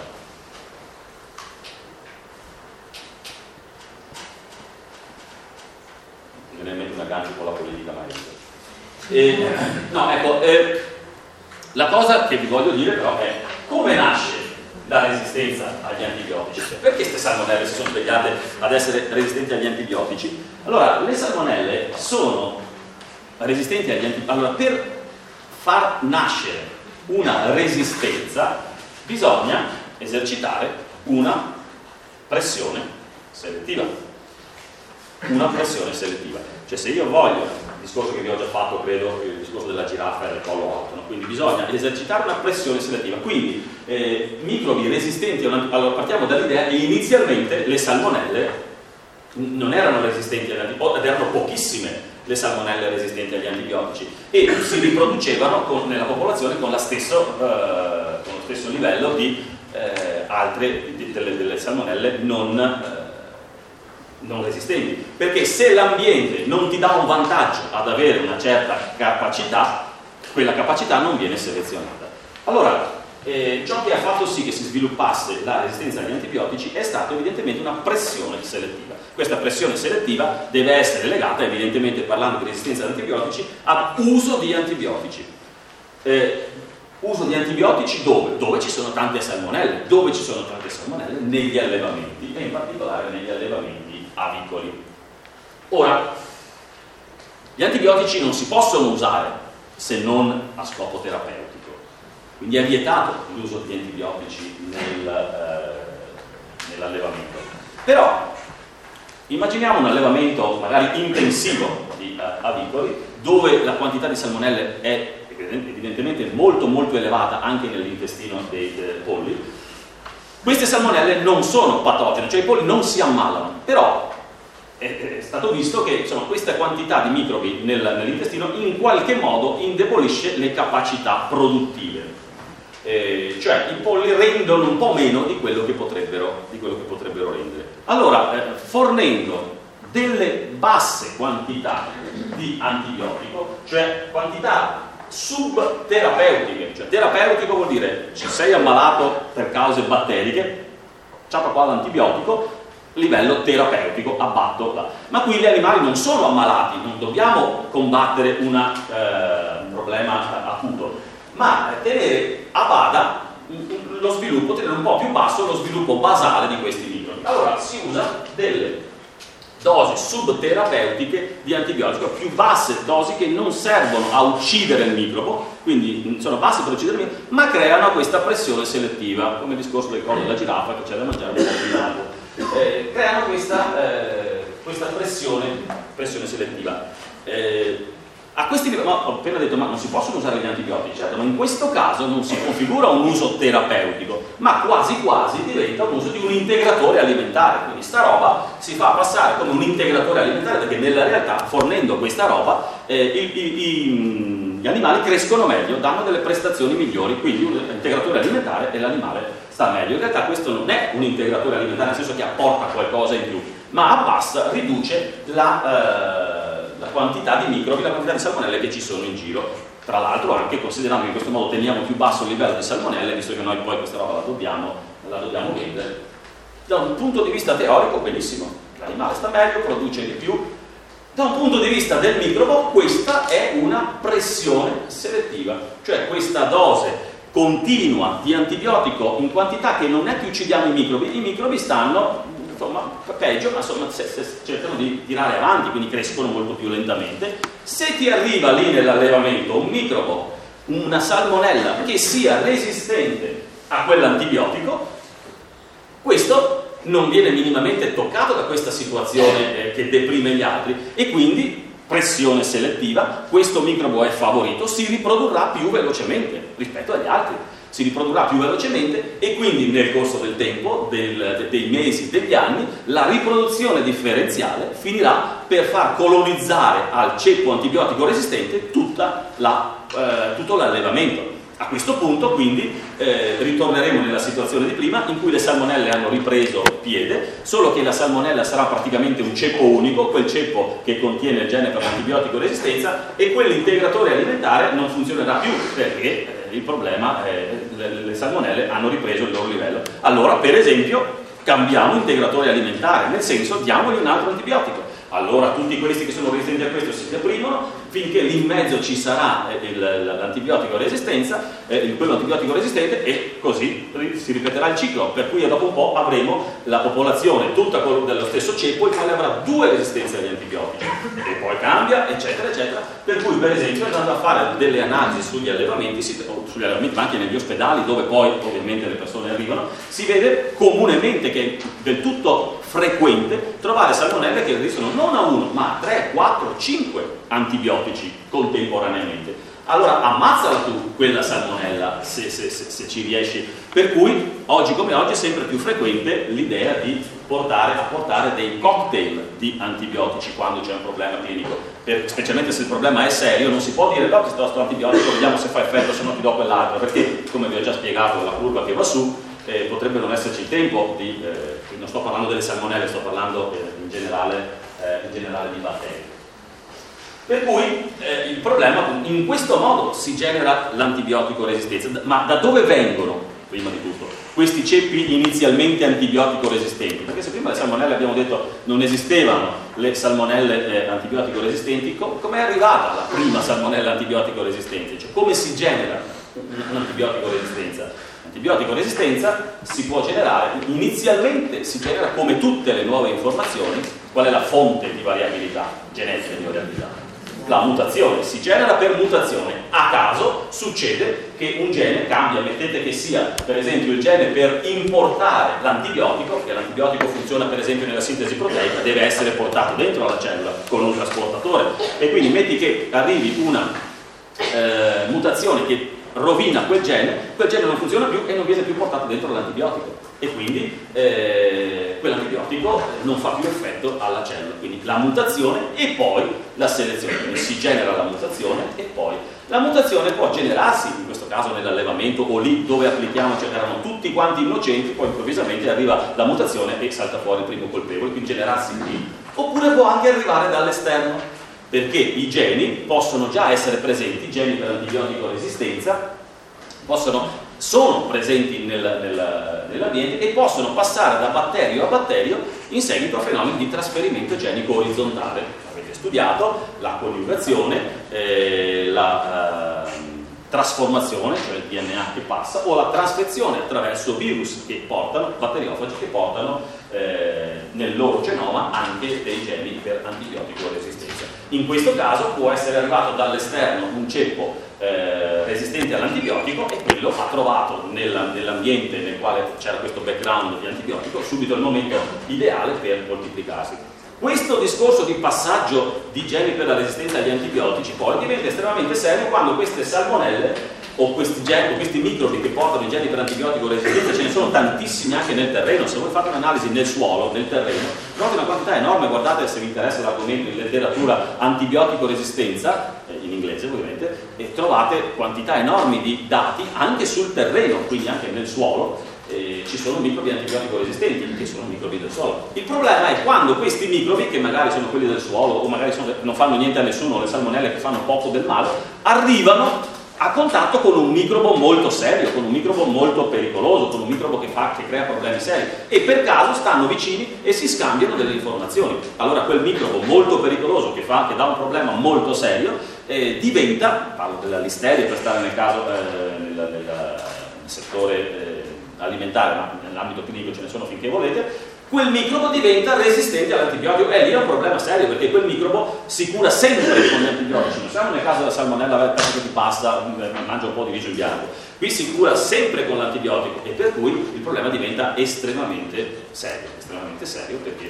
Mi viene in mente un aggancio con la politica marina. E, no, ecco, eh, la cosa che vi voglio dire però è come nasce la resistenza agli antibiotici. Perché queste salmonelle si sono svegliate ad essere resistenti agli antibiotici? Allora, le salmonelle sono resistenti agli antibiotici. Allora, per far nascere una resistenza bisogna esercitare una pressione selettiva. Una pressione selettiva. Cioè, se io voglio, il discorso che vi ho già fatto, credo, il discorso della giraffa e del collo alto, no? Quindi bisogna esercitare una pressione selettiva. Quindi eh, microbi resistenti a una... Allora partiamo dall'idea che inizialmente le salmonelle non erano resistenti agli antibiotici, erano pochissime le salmonelle resistenti agli antibiotici, e si riproducevano con, nella popolazione con, la stesso, eh, con lo stesso livello di eh, altre di, delle, delle salmonelle non eh, non resistenti, perché se l'ambiente non ti dà un vantaggio ad avere una certa capacità, quella capacità non viene selezionata. Allora, eh, ciò che ha fatto sì che si sviluppasse la resistenza agli antibiotici è stato evidentemente una pressione selettiva. Questa pressione selettiva deve essere legata, evidentemente parlando di resistenza agli antibiotici, ad uso di antibiotici. Eh, uso di antibiotici dove? Dove ci sono tante salmonelle. Dove ci sono tante salmonelle? Negli allevamenti, e in particolare negli allevamenti avicoli. Ora, gli antibiotici non si possono usare se non a scopo terapeutico. quindi è vietato l'uso di antibiotici nel, eh, nell'allevamento. Però immaginiamo un allevamento magari intensivo di uh, avicoli, dove la quantità di salmonelle è evidentemente molto molto elevata anche nell'intestino dei eh, polli. Queste salmonelle non sono patogene, cioè i polli non si ammalano, però è, è stato visto che insomma, questa quantità di microbi nel, nell'intestino in qualche modo indebolisce le capacità produttive, eh, cioè i polli rendono un po' meno di quello che potrebbero, di quello che potrebbero rendere. Allora, eh, fornendo delle basse quantità di antibiotico, cioè quantità subterapeutiche, cioè terapeutico vuol dire ci sei ammalato per cause batteriche, ciapa qua l'antibiotico, livello terapeutico, abbatto là. Ma qui gli animali non sono ammalati, non dobbiamo combattere una, eh, un problema acuto, ma tenere a bada lo sviluppo, tenere un po' più basso lo sviluppo basale di questi microbi. Allora si usa delle dosi subterapeutiche di antibiotico, più basse dosi che non servono a uccidere il microbo, quindi sono basse per uccidere il microbo, ma creano questa pressione selettiva, come il discorso del collo della giraffa che c'è da mangiare un po' di lago. Eh, creano questa, eh, questa pressione, pressione selettiva. Eh, A questi livelli, ho appena detto, ma non si possono usare gli antibiotici, certo, ma in questo caso non si configura un uso terapeutico, ma quasi quasi diventa un uso di un integratore alimentare, quindi sta roba si fa passare come un integratore alimentare, perché nella realtà, fornendo questa roba, eh, i, i, i, gli animali crescono meglio, danno delle prestazioni migliori, quindi un integratore alimentare e l'animale sta meglio. In realtà questo non è un integratore alimentare, nel senso che apporta qualcosa in più, ma abbassa, riduce la... Eh, la quantità di microbi, la quantità di salmonelle che ci sono in giro, tra l'altro anche considerando che in questo modo teniamo più basso il livello di salmonelle, visto che noi poi questa roba la dobbiamo, la dobbiamo vendere. Da un punto di vista teorico benissimo, l'animale sta meglio, produce di più. Da un punto di vista del microbo questa è una pressione selettiva, cioè questa dose continua di antibiotico in quantità che non è che uccidiamo i microbi, i microbi stanno insomma peggio, ma insomma se, se, cercano di tirare avanti, quindi crescono molto più lentamente. Se ti arriva lì nell'allevamento un microbo, una salmonella che sia resistente a quell'antibiotico, questo non viene minimamente toccato da questa situazione eh, che deprime gli altri, e quindi pressione selettiva, questo microbo è favorito, si riprodurrà più velocemente rispetto agli altri. Si riprodurrà più velocemente e quindi nel corso del tempo, del, dei mesi, degli anni, la riproduzione differenziale finirà per far colonizzare al ceppo antibiotico resistente tutta la, eh, tutto l'allevamento. A questo punto quindi eh, ritorneremo nella situazione di prima in cui le salmonelle hanno ripreso piede, solo che la salmonella sarà praticamente un ceppo unico, quel ceppo che contiene il gene per l'antibiotico resistenza, e quell'integratore alimentare non funzionerà più perché eh, il problema è le, le salmonelle hanno ripreso il loro livello. Allora per esempio cambiamo integratore alimentare, nel senso diamogli un altro antibiotico. Allora tutti questi che sono resistenti a questo si deprimono, finché lì in mezzo ci sarà il, l'antibiotico resistenza, eh, quello antibiotico resistente, e così si ripeterà il ciclo, per cui dopo un po' avremo la popolazione tutta dello stesso ceppo, il quale avrà due resistenze agli antibiotici, e poi cambia, eccetera, eccetera. Per cui per esempio andando a fare delle analisi sugli allevamenti, sugli allevamenti ma anche negli ospedali, dove poi ovviamente le persone arrivano, si vede comunemente che è del tutto frequente trovare salmonelle che resistono non a uno, ma a tre, quattro, cinque antibiotici contemporaneamente. Allora ammazzala tu quella salmonella se, se, se, se ci riesci. Per cui oggi come oggi è sempre più frequente l'idea di portare, apportare dei cocktail di antibiotici quando c'è un problema clinico, per, specialmente se il problema è serio. Non si può dire no, ti sto questo antibiotico, vediamo se fa effetto, se no ti do quell'altro, perché come vi ho già spiegato la curva che va su, eh, potrebbe non esserci il tempo di, eh, non sto parlando delle salmonelle, sto parlando eh, in, generale, eh, in generale di batteri. Per cui eh, il problema, in questo modo si genera l'antibiotico resistenza. Ma da dove vengono, prima di tutto, questi ceppi inizialmente antibiotico resistenti? Perché se prima le salmonelle, abbiamo detto, non esistevano le salmonelle eh, antibiotico resistenti, com- com'è arrivata la prima salmonella antibiotico resistente? Cioè come si genera un'antibiotico resistenza? L'antibiotico resistenza si può generare, inizialmente si genera come tutte le nuove informazioni. Qual è la fonte di variabilità genetica di variabilità? la mutazione si genera per mutazione. A caso succede che un gene cambia, mettete che sia per esempio il gene per importare l'antibiotico, che l'antibiotico funziona per esempio nella sintesi proteica, deve essere portato dentro la cellula con un trasportatore, e quindi metti che arrivi una eh, mutazione che rovina quel gene, quel gene non funziona più e non viene più portato dentro l'antibiotico, e quindi eh, quell'antibiotico non fa più effetto alla cellula. Quindi la mutazione e poi la selezione, quindi si genera la mutazione e poi la mutazione può generarsi, in questo caso nell'allevamento o lì dove applichiamo, cioè erano tutti quanti innocenti, poi improvvisamente arriva la mutazione e salta fuori il primo colpevole, quindi generarsi lì, oppure può anche arrivare dall'esterno, perché i geni possono già essere presenti, i geni per antibiotico resistenza possono sono presenti nel, nel, nell'ambiente e possono passare da batterio a batterio in seguito a fenomeni di trasferimento genico orizzontale. Avete studiato la coniugazione, eh, la eh, trasformazione, cioè il D N A che passa, o la trasfezione attraverso virus che portano, batteriofagi che portano eh, nel loro genoma anche dei geni per antibiotico resistenza. In questo caso può essere arrivato dall'esterno un ceppo Eh, resistente all'antibiotico e quello ha trovato nella, nell'ambiente nel quale c'era questo background di antibiotico subito il momento ideale per moltiplicarsi. Questo discorso di passaggio di geni per la resistenza agli antibiotici poi diventa estremamente serio quando queste salmonelle o questi, geni, o questi microbi che portano i geni per antibiotico resistenza, ce ne sono tantissimi anche nel terreno. Se voi fate un'analisi nel suolo, nel terreno, trovate una quantità enorme. Guardate, se vi interessa l'argomento in letteratura antibiotico resistenza, eh, in inglese ovviamente, e trovate quantità enormi di dati anche sul terreno, quindi anche nel suolo. Eh, ci sono microbi antibiotico resistenti che sono microbi del suolo. Il problema è quando questi microbi, che magari sono quelli del suolo o magari sono, non fanno niente a nessuno, le salmonelle che fanno poco del male, arrivano a contatto con un microbo molto serio, con un microbo molto pericoloso, con un microbo che, fa, che crea problemi seri, e per caso stanno vicini e si scambiano delle informazioni. Allora quel microbo molto pericoloso che, fa, che dà un problema molto serio eh, diventa, parlo della listeria per stare nel caso eh, nel, nel, nel settore eh, alimentare, ma nell'ambito clinico ce ne sono finché volete, quel microbo diventa resistente all'antibiotico e lì è un problema serio, perché quel microbo si cura sempre con gli antibiotici. Non siamo nel caso della salmonella, il pezzo di pasta, mangia un po' di riso in bianco, qui si cura sempre con l'antibiotico e per cui il problema diventa estremamente serio, estremamente serio perché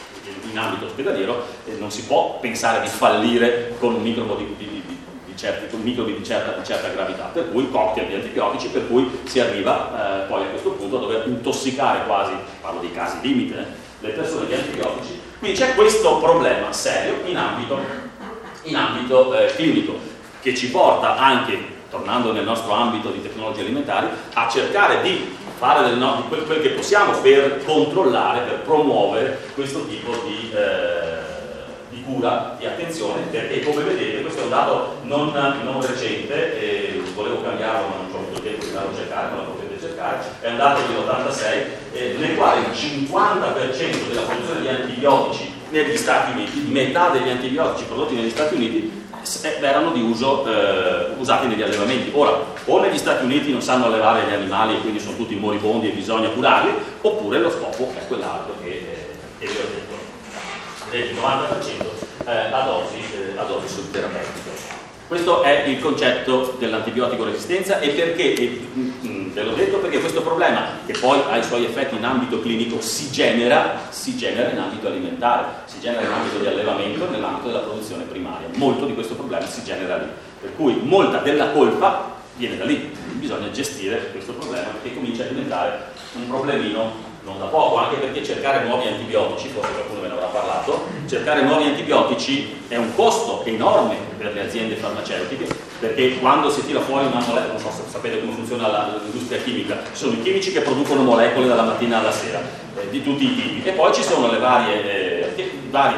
in ambito ospedaliero eh, non si può pensare di fallire con un microbo di, di, di Certi, con microbi di certa, di certa gravità, per cui cocktail di antibiotici, per cui si arriva eh, poi a questo punto a dover intossicare quasi, parlo di casi limite, eh, le persone di antibiotici. Quindi c'è questo problema serio in ambito, in ambito eh, clinico, che ci porta anche, tornando nel nostro ambito di tecnologie alimentari, a cercare di fare del no, di quel, quel che possiamo per controllare, per promuovere questo tipo di eh, di cura, di attenzione, perché come vedete questo è un dato non, non recente, e volevo cambiarlo ma non ho avuto tempo di andarlo a cercare, ma lo potete cercare, è un dato dell'ottantasei eh, nel quale il cinquanta per cento della produzione di antibiotici negli Stati Uniti, metà degli antibiotici prodotti negli Stati Uniti erano di uso eh, usati negli allevamenti. Ora, o negli Stati Uniti non sanno allevare gli animali e quindi sono tutti moribondi e bisogna curarli, oppure lo scopo è quell'altro che, eh, che vi ho detto, del novanta per cento eh, a dosi, eh, a dosi subterapeutiche. Questo è il concetto dell'antibiotico resistenza e perché, e, mh, ve l'ho detto, perché questo problema, che poi ha i suoi effetti in ambito clinico, si genera, si genera in ambito alimentare, si genera in ambito di allevamento, nell'ambito della produzione primaria. Molto di questo problema si genera lì, per cui molta della colpa viene da lì. Bisogna gestire questo problema che comincia a diventare un problemino non da poco, anche perché cercare nuovi antibiotici, forse qualcuno ve ne avrà parlato, cercare nuovi antibiotici è un costo enorme per le aziende farmaceutiche, perché quando si tira fuori una molecola, non so se sapete come funziona la, l'industria chimica, ci sono i chimici che producono molecole dalla mattina alla sera, eh, di tutti i tipi, e poi ci sono le varie, eh, vari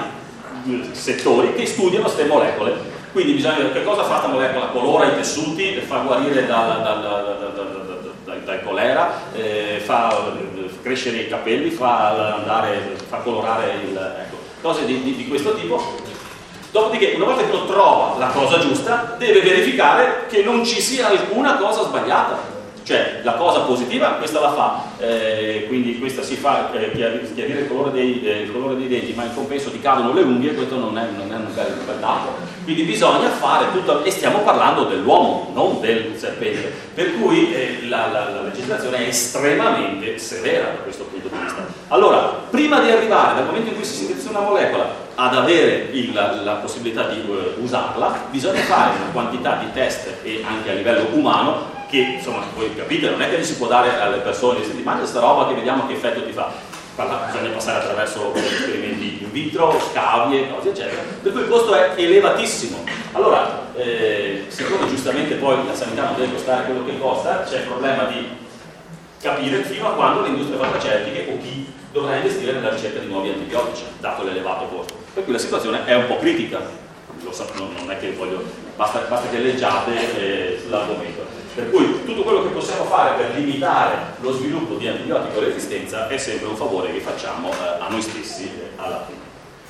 settori che studiano queste molecole. Quindi bisogna vedere che cosa fa questa molecola: colora i tessuti, fa guarire dal, dal, dal, dal, dal, dal colera, eh, fa crescere i capelli, fa andare, fa colorare il, ecco, cose di, di, di questo tipo. Dopodiché, una volta che lo trova la cosa giusta, deve verificare che non ci sia alcuna cosa sbagliata. Cioè la cosa positiva questa la fa, eh, quindi questa si fa eh, chiarire il colore, dei, eh, il colore dei denti, ma in compenso ti cadono le unghie, questo non è, non è un bel dato, quindi bisogna fare tutto, e stiamo parlando dell'uomo, non del serpente, per cui eh, la, la, la legislazione è estremamente severa da questo punto di vista. Allora, prima di arrivare, dal momento in cui si sintetizza una molecola, ad avere il, la, la possibilità di uh, usarla, bisogna fare una quantità di test e anche a livello umano che, insomma, voi capite, non è che si può dare alle persone, senti, mangia questa roba che vediamo che effetto ti fa. Bisogna passare attraverso esperimenti in vitro, scavi e cose eccetera, per cui il costo è elevatissimo. Allora, eh, siccome giustamente poi la sanità non deve costare quello che costa, c'è il problema di capire fino a quando le industrie farmaceutiche o chi dovrà investire nella ricerca di nuovi antibiotici, dato l'elevato costo. Per cui la situazione è un po' critica, lo so, non è che voglio, basta, basta che leggiate eh, sull'argomento. Per cui tutto quello che possiamo fare per limitare lo sviluppo di antibiotico resistenza è sempre un favore che facciamo eh, a noi stessi eh, alla fine.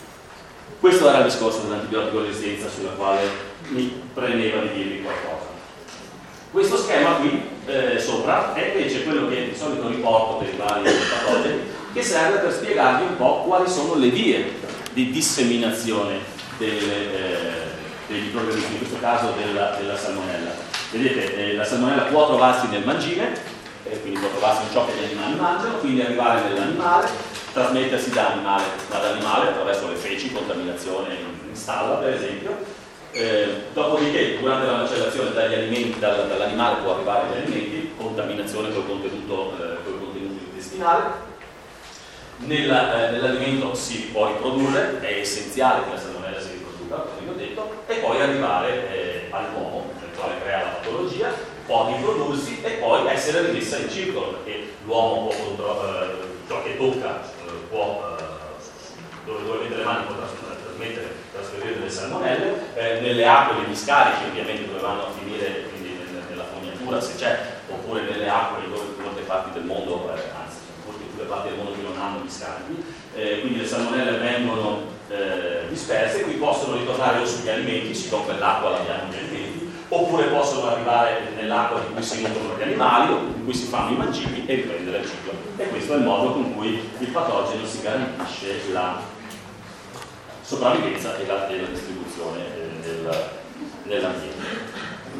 Questo era il discorso dell'antibiotico resistenza sulla quale mi premeva di dirvi qualcosa. Questo schema qui eh, sopra è invece quello che di solito riporto per i vari patogeni, che serve per spiegarvi un po' quali sono le vie di disseminazione delle, eh, dei microrganismi, in questo caso della, della salmonella. Vedete, eh, la salmonella può trovarsi nel mangime, eh, quindi può trovarsi in ciò che gli animali mangiano, quindi arrivare nell'animale, trasmettersi da animale ad animale attraverso le feci, contaminazione in, in stalla per esempio. Eh, dopodiché, durante la macellazione dagli alimenti, dal, dall'animale può arrivare agli alimenti, contaminazione col contenuto, eh, col contenuto intestinale. Nella, eh, nell'alimento si può riprodurre, è essenziale che la salmonella si riproduca, come vi ho detto, e poi arrivare eh, all'uomo, nel quale crea la patologia, può riprodursi e poi essere rimessa in circolo, perché l'uomo può, eh, ciò che tocca eh, può, eh, dove, dove mette le mani può trasmettere, trasferire delle salmonelle, eh, nelle acque, negli scarichi ovviamente dove vanno a finire, quindi nella fognatura se c'è, oppure nelle acque dove in molte parti del mondo, eh, anzi le parti del mondo che non hanno gli scarichi, eh, quindi le salmonelle vengono eh, disperse, qui possono ritornare o sugli alimenti, siccome l'acqua l'abbiamo negli alimenti, oppure possono arrivare nell'acqua di cui si nutrono gli animali o in cui si fanno i mangimi e riprendere il ciclo. E questo è il modo con cui il patogeno si garantisce la sopravvivenza e la, e la distribuzione eh, del, nell'ambiente.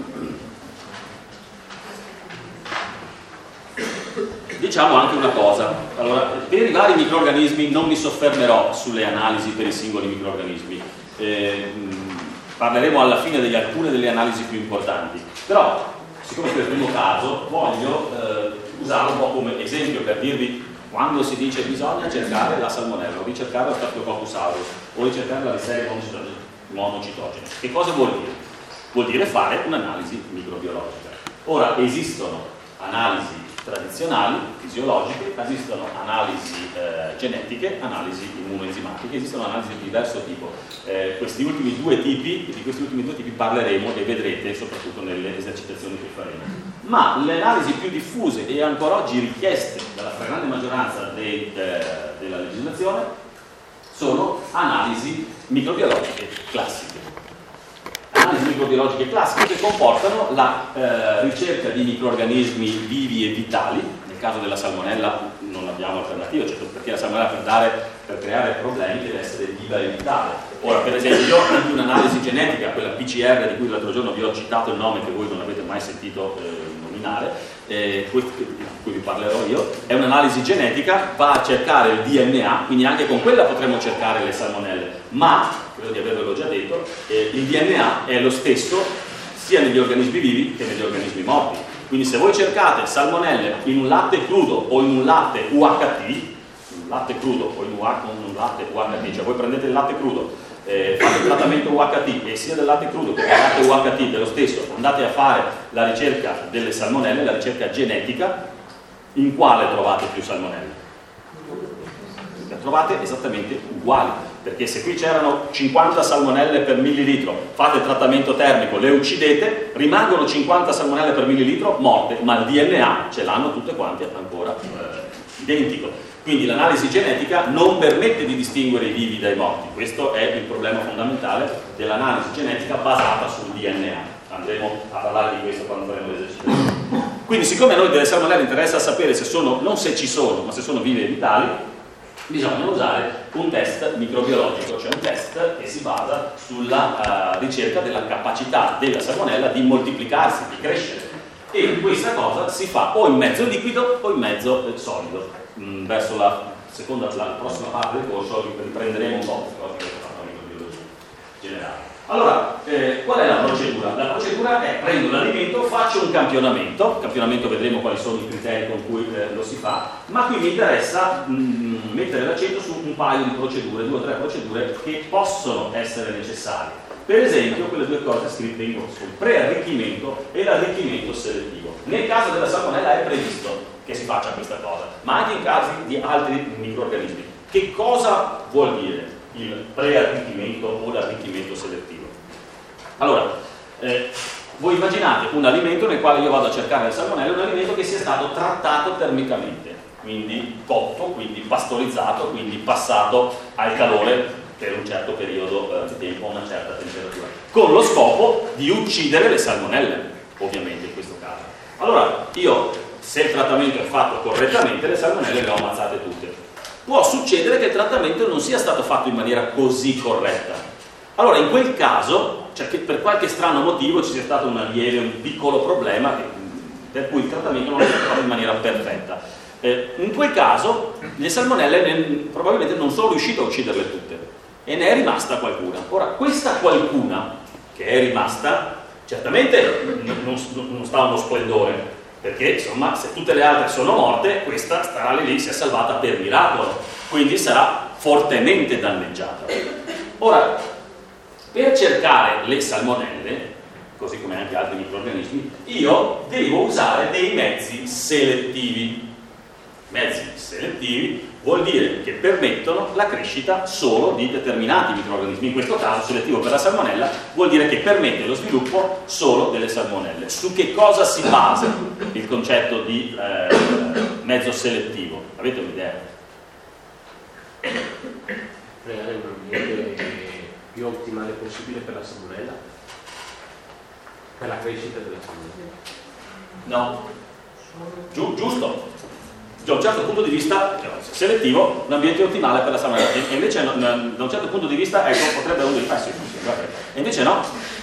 Diciamo anche una cosa, allora, per i vari microrganismi non mi soffermerò sulle analisi per i singoli microrganismi, eh, parleremo alla fine di alcune delle analisi più importanti, però siccome per il primo caso voglio eh, usarlo un po' come esempio per dirvi quando si dice bisogna cercare la salmonella o ricercare lo Staphylococcus aureus o ricercare la Listeria monocitogena. Che cosa vuol dire? Vuol dire fare un'analisi microbiologica. Ora esistono analisi tradizionali, fisiologiche, esistono analisi eh, genetiche, analisi immunoenzimatiche, esistono analisi di diverso tipo. Eh, questi ultimi due tipi, di questi ultimi due tipi parleremo e vedrete soprattutto nelle esercitazioni che faremo. Ma le analisi più diffuse e ancora oggi richieste dalla stragrande maggioranza dei, eh, della legislazione sono analisi microbiologiche classiche. Analisi microbiologiche classiche che comportano la eh, ricerca di microrganismi vivi e vitali. Nel caso della salmonella non abbiamo alternativa, cioè perché la salmonella per, dare, per creare problemi deve essere viva e vitale. Ora, per esempio, anche un'analisi genetica, quella P C R di cui l'altro giorno vi ho citato il nome che voi non avete mai sentito eh, nominare, eh, di cui vi parlerò io, è un'analisi genetica, va a cercare il D N A, quindi anche con quella potremo cercare le salmonelle, ma credo di avervelo già detto, eh, il D N A è lo stesso sia negli organismi vivi che negli organismi morti. Quindi se voi cercate salmonelle in un latte crudo o in un latte U H T, in un latte crudo o in un latte U H T, cioè voi prendete il latte crudo, eh, fate il trattamento U H T e sia del latte crudo che del latte U H T dello stesso, andate a fare la ricerca delle salmonelle, la ricerca genetica, in quale trovate più salmonelle? Le trovate esattamente uguali. Perché se qui c'erano cinquanta salmonelle per millilitro, fate il trattamento termico, le uccidete, rimangono cinquanta salmonelle per millilitro morte, ma il D N A ce l'hanno tutte quante ancora eh, identico. Quindi l'analisi genetica non permette di distinguere i vivi dai morti. Questo è il problema fondamentale dell'analisi genetica basata sul D N A. Andremo a parlare di questo quando faremo l'esercitazione. Quindi siccome a noi delle salmonelle interessa sapere se sono, non se ci sono, ma se sono vive e vitali, bisogna usare un test microbiologico, cioè un test che si basa sulla uh, ricerca della capacità della salmonella di moltiplicarsi, di crescere. E questa cosa si fa o in mezzo liquido o in mezzo eh, solido. Mm, verso la seconda, la prossima parte del corso riprenderemo un po' queste cose che ho fatto la microbiologia generale. Allora, eh, qual è la procedura? La procedura è: prendo l'alimento, faccio un campionamento, campionamento vedremo quali sono i criteri con cui eh, lo si fa, ma qui mi interessa mh, mettere l'accento su un paio di procedure, due o tre procedure che possono essere necessarie. Per esempio, quelle due cose scritte in rosso, il prearricchimento e l'arricchimento selettivo. Nel caso della salmonella è previsto che si faccia questa cosa, ma anche in casi di altri microrganismi. Che cosa vuol dire il prearricchimento o l'arricchimento selettivo? Allora, eh, voi immaginate un alimento nel quale io vado a cercare le salmonelle, un alimento che sia stato trattato termicamente, quindi cotto, quindi pastorizzato, quindi passato al calore per un certo periodo di tempo a una certa temperatura, con lo scopo di uccidere le salmonelle, ovviamente in questo caso. Allora, io, se il trattamento è fatto correttamente, le salmonelle le ho ammazzate tutte. Può succedere che il trattamento non sia stato fatto in maniera così corretta. Allora, in quel caso, cioè che per qualche strano motivo ci sia stato un lieve, un piccolo problema che, per cui il trattamento non è stato fatto in maniera perfetta. Eh, in quel caso, le salmonelle ne, probabilmente non sono riuscite a ucciderle tutte. E ne è rimasta qualcuna. Ora, questa qualcuna che è rimasta, certamente non, non, non sta a uno splendore, perché insomma, se tutte le altre sono morte, questa starà lì, lì, si è salvata per miracolo, quindi sarà fortemente danneggiata. Ora, per cercare le salmonelle, così come anche altri microrganismi, io devo usare dei mezzi selettivi. Mezzi selettivi vuol dire che permettono la crescita solo di determinati microrganismi. In questo caso, selettivo per la salmonella vuol dire che permette lo sviluppo solo delle salmonelle. Su che cosa si basa il concetto di eh, mezzo selettivo? Avete un'idea? Creare un ambiente più ottimale possibile per la salmonella? Per la crescita della salmonella? No. Giu- giusto. Da un certo punto di vista selettivo, un ambiente ottimale per la salmonella, e invece no, da un certo punto di vista, ecco, potrebbe uno dire, ah sì, sì, sì, e invece no.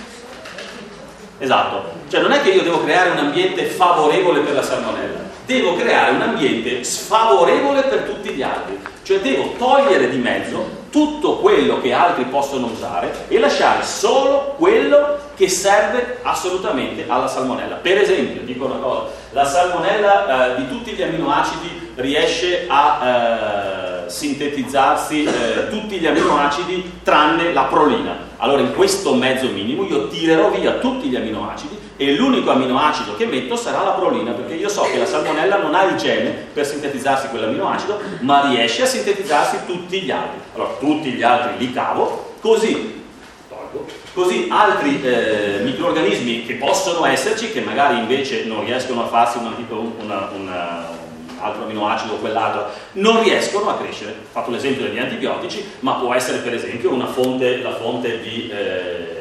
Esatto, cioè non è che io devo creare un ambiente favorevole per la salmonella, devo creare un ambiente sfavorevole per tutti gli altri, cioè devo togliere di mezzo tutto quello che altri possono usare e lasciare solo quello che serve assolutamente alla salmonella. Per esempio, dico una cosa, la salmonella eh, di tutti gli aminoacidi riesce a eh, sintetizzarsi eh, tutti gli aminoacidi tranne la prolina. Allora in questo mezzo minimo io tirerò via tutti gli aminoacidi e l'unico aminoacido che metto sarà la prolina, perché io so che la salmonella non ha il gene per sintetizzarsi quell'aminoacido, ma riesce a sintetizzarsi tutti gli altri. Allora tutti gli altri li cavo, così tolgo, così altri eh, microrganismi che possono esserci, che magari invece non riescono a farsi una, una, una, un altro aminoacido o quell'altro, non riescono a crescere. Ho fatto l'esempio degli antibiotici, ma può essere per esempio una fonte, la fonte di, eh,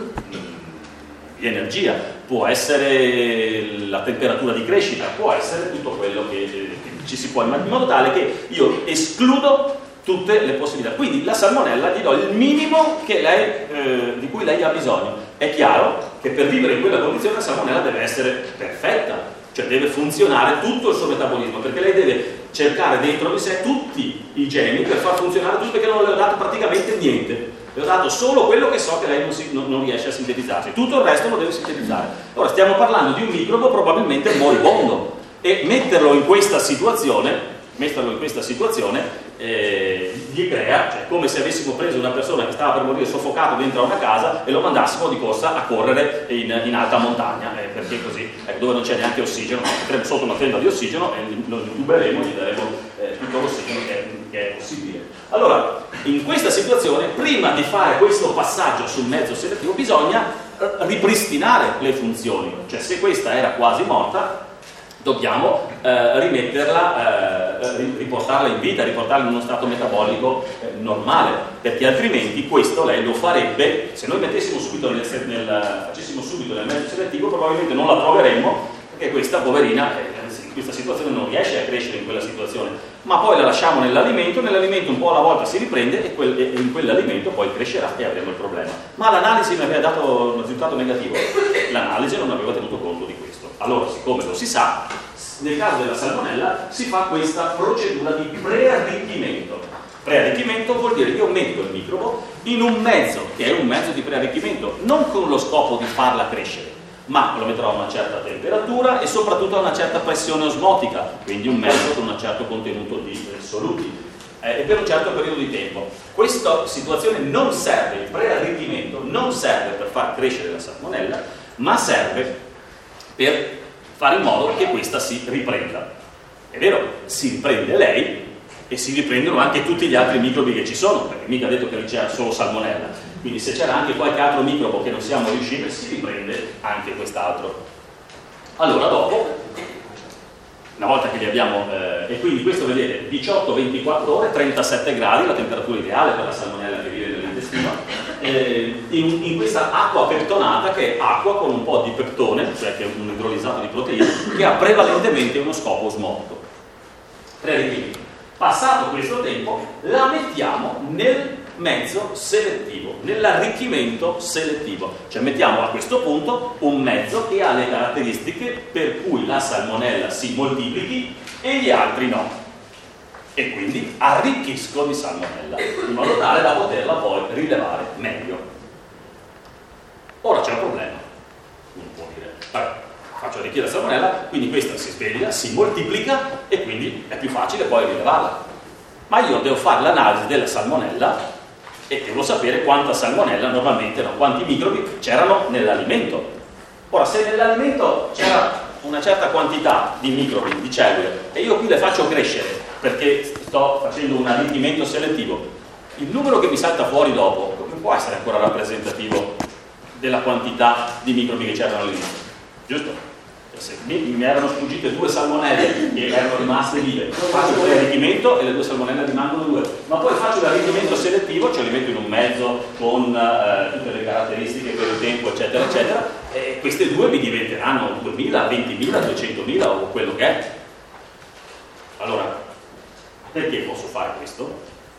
di energia, può essere la temperatura di crescita, può essere tutto quello che, che ci si può immaginare, in modo tale che io escludo tutte le possibilità. Quindi la salmonella gli do il minimo che lei, eh, di cui lei ha bisogno. È chiaro che per vivere in quella condizione la salmonella deve essere perfetta, cioè deve funzionare tutto il suo metabolismo, perché lei deve cercare dentro di sé tutti i geni per far funzionare tutto, perché non le ho dato praticamente niente, le ho dato solo quello che so che lei non, si, non, non riesce a sintetizzarsi, tutto il resto lo deve sintetizzare. Ora stiamo parlando di un microbo probabilmente moribondo, e metterlo in questa situazione metterlo in questa situazione eh, gli crea, cioè come se avessimo preso una persona che stava per morire soffocato dentro a una casa e lo mandassimo di corsa a correre in, in alta montagna, eh, perché così, eh, dove non c'è neanche ossigeno, metteremo sotto una tenda di ossigeno e lo intuberemo e gli daremo eh, tutto l'ossigeno che, che è possibile. Allora, in questa situazione, prima di fare questo passaggio sul mezzo selettivo, bisogna ripristinare le funzioni, cioè se questa era quasi morta, dobbiamo eh, rimetterla, eh, riportarla in vita, riportarla in uno stato metabolico eh, normale, perché altrimenti questo lei lo farebbe, se noi mettessimo subito nel, nel, facessimo subito nel mezzo selettivo, probabilmente non la troveremmo perché questa poverina eh, in questa situazione non riesce a crescere in quella situazione, ma poi la lasciamo nell'alimento, nell'alimento un po' alla volta si riprende e, quel, e in quell'alimento poi crescerà e avremo il problema. Ma l'analisi mi aveva dato un risultato negativo, l'analisi non aveva tenuto conto di questo. Allora, siccome lo si sa, nel caso della salmonella si fa questa procedura di prearricchimento. Prearricchimento vuol dire che io metto il microbo in un mezzo, che è un mezzo di prearricchimento, non con lo scopo di farla crescere, ma lo metterò a una certa temperatura e soprattutto a una certa pressione osmotica, quindi un mezzo con un certo contenuto di soluti eh, e per un certo periodo di tempo. Questa situazione non serve, il prearricchimento non serve per far crescere la salmonella, ma serve per fare in modo che questa si riprenda. È vero, si riprende lei e si riprendono anche tutti gli altri microbi che ci sono, perché mica ha detto che c'era solo salmonella, quindi se c'era anche qualche altro microbo che non siamo riusciti, si riprende anche quest'altro. Allora dopo, una volta che li abbiamo, eh, e quindi questo vedete, diciotto ventiquattro ore, trentasette gradi, la temperatura ideale per la salmonella che vive nell'intestino, eh, in, in questa acqua peptonata, che è acqua con un po' di peptone, cioè che è un idrolizzato di proteine, che ha prevalentemente uno scopo osmotico. Prearricchimento. Passato questo tempo, la mettiamo nel mezzo selettivo, nell'arricchimento selettivo, cioè mettiamo a questo punto un mezzo che ha le caratteristiche per cui la salmonella si moltiplichi e gli altri no, e quindi arricchisco di salmonella in modo tale da poterla poi rilevare meglio. Ora c'è un problema, uno può dire, vabbè, faccio arricchire la salmonella, quindi questa si sveglia, si moltiplica e quindi è più facile poi rilevarla, ma io devo fare l'analisi della salmonella e devo sapere quanta salmonella normalmente, no, quanti microbi c'erano nell'alimento. Ora, se nell'alimento c'era una certa quantità di microbi, di cellule, e io qui le faccio crescere perché sto facendo un arricchimento selettivo, il numero che mi salta fuori dopo non può essere ancora rappresentativo della quantità di microbi che c'erano all'inizio, giusto? Se mi, mi erano sfuggite due salmonelle che erano rimaste vive, faccio l'arricchimento e le due salmonelle rimangono due, ma poi faccio l'arricchimento selettivo, cioè li metto in un mezzo con eh, tutte le caratteristiche per il tempo, eccetera, eccetera, e queste due mi diventeranno duemila, ventimila, duecentomila o quello che è. Allora, perché posso fare questo?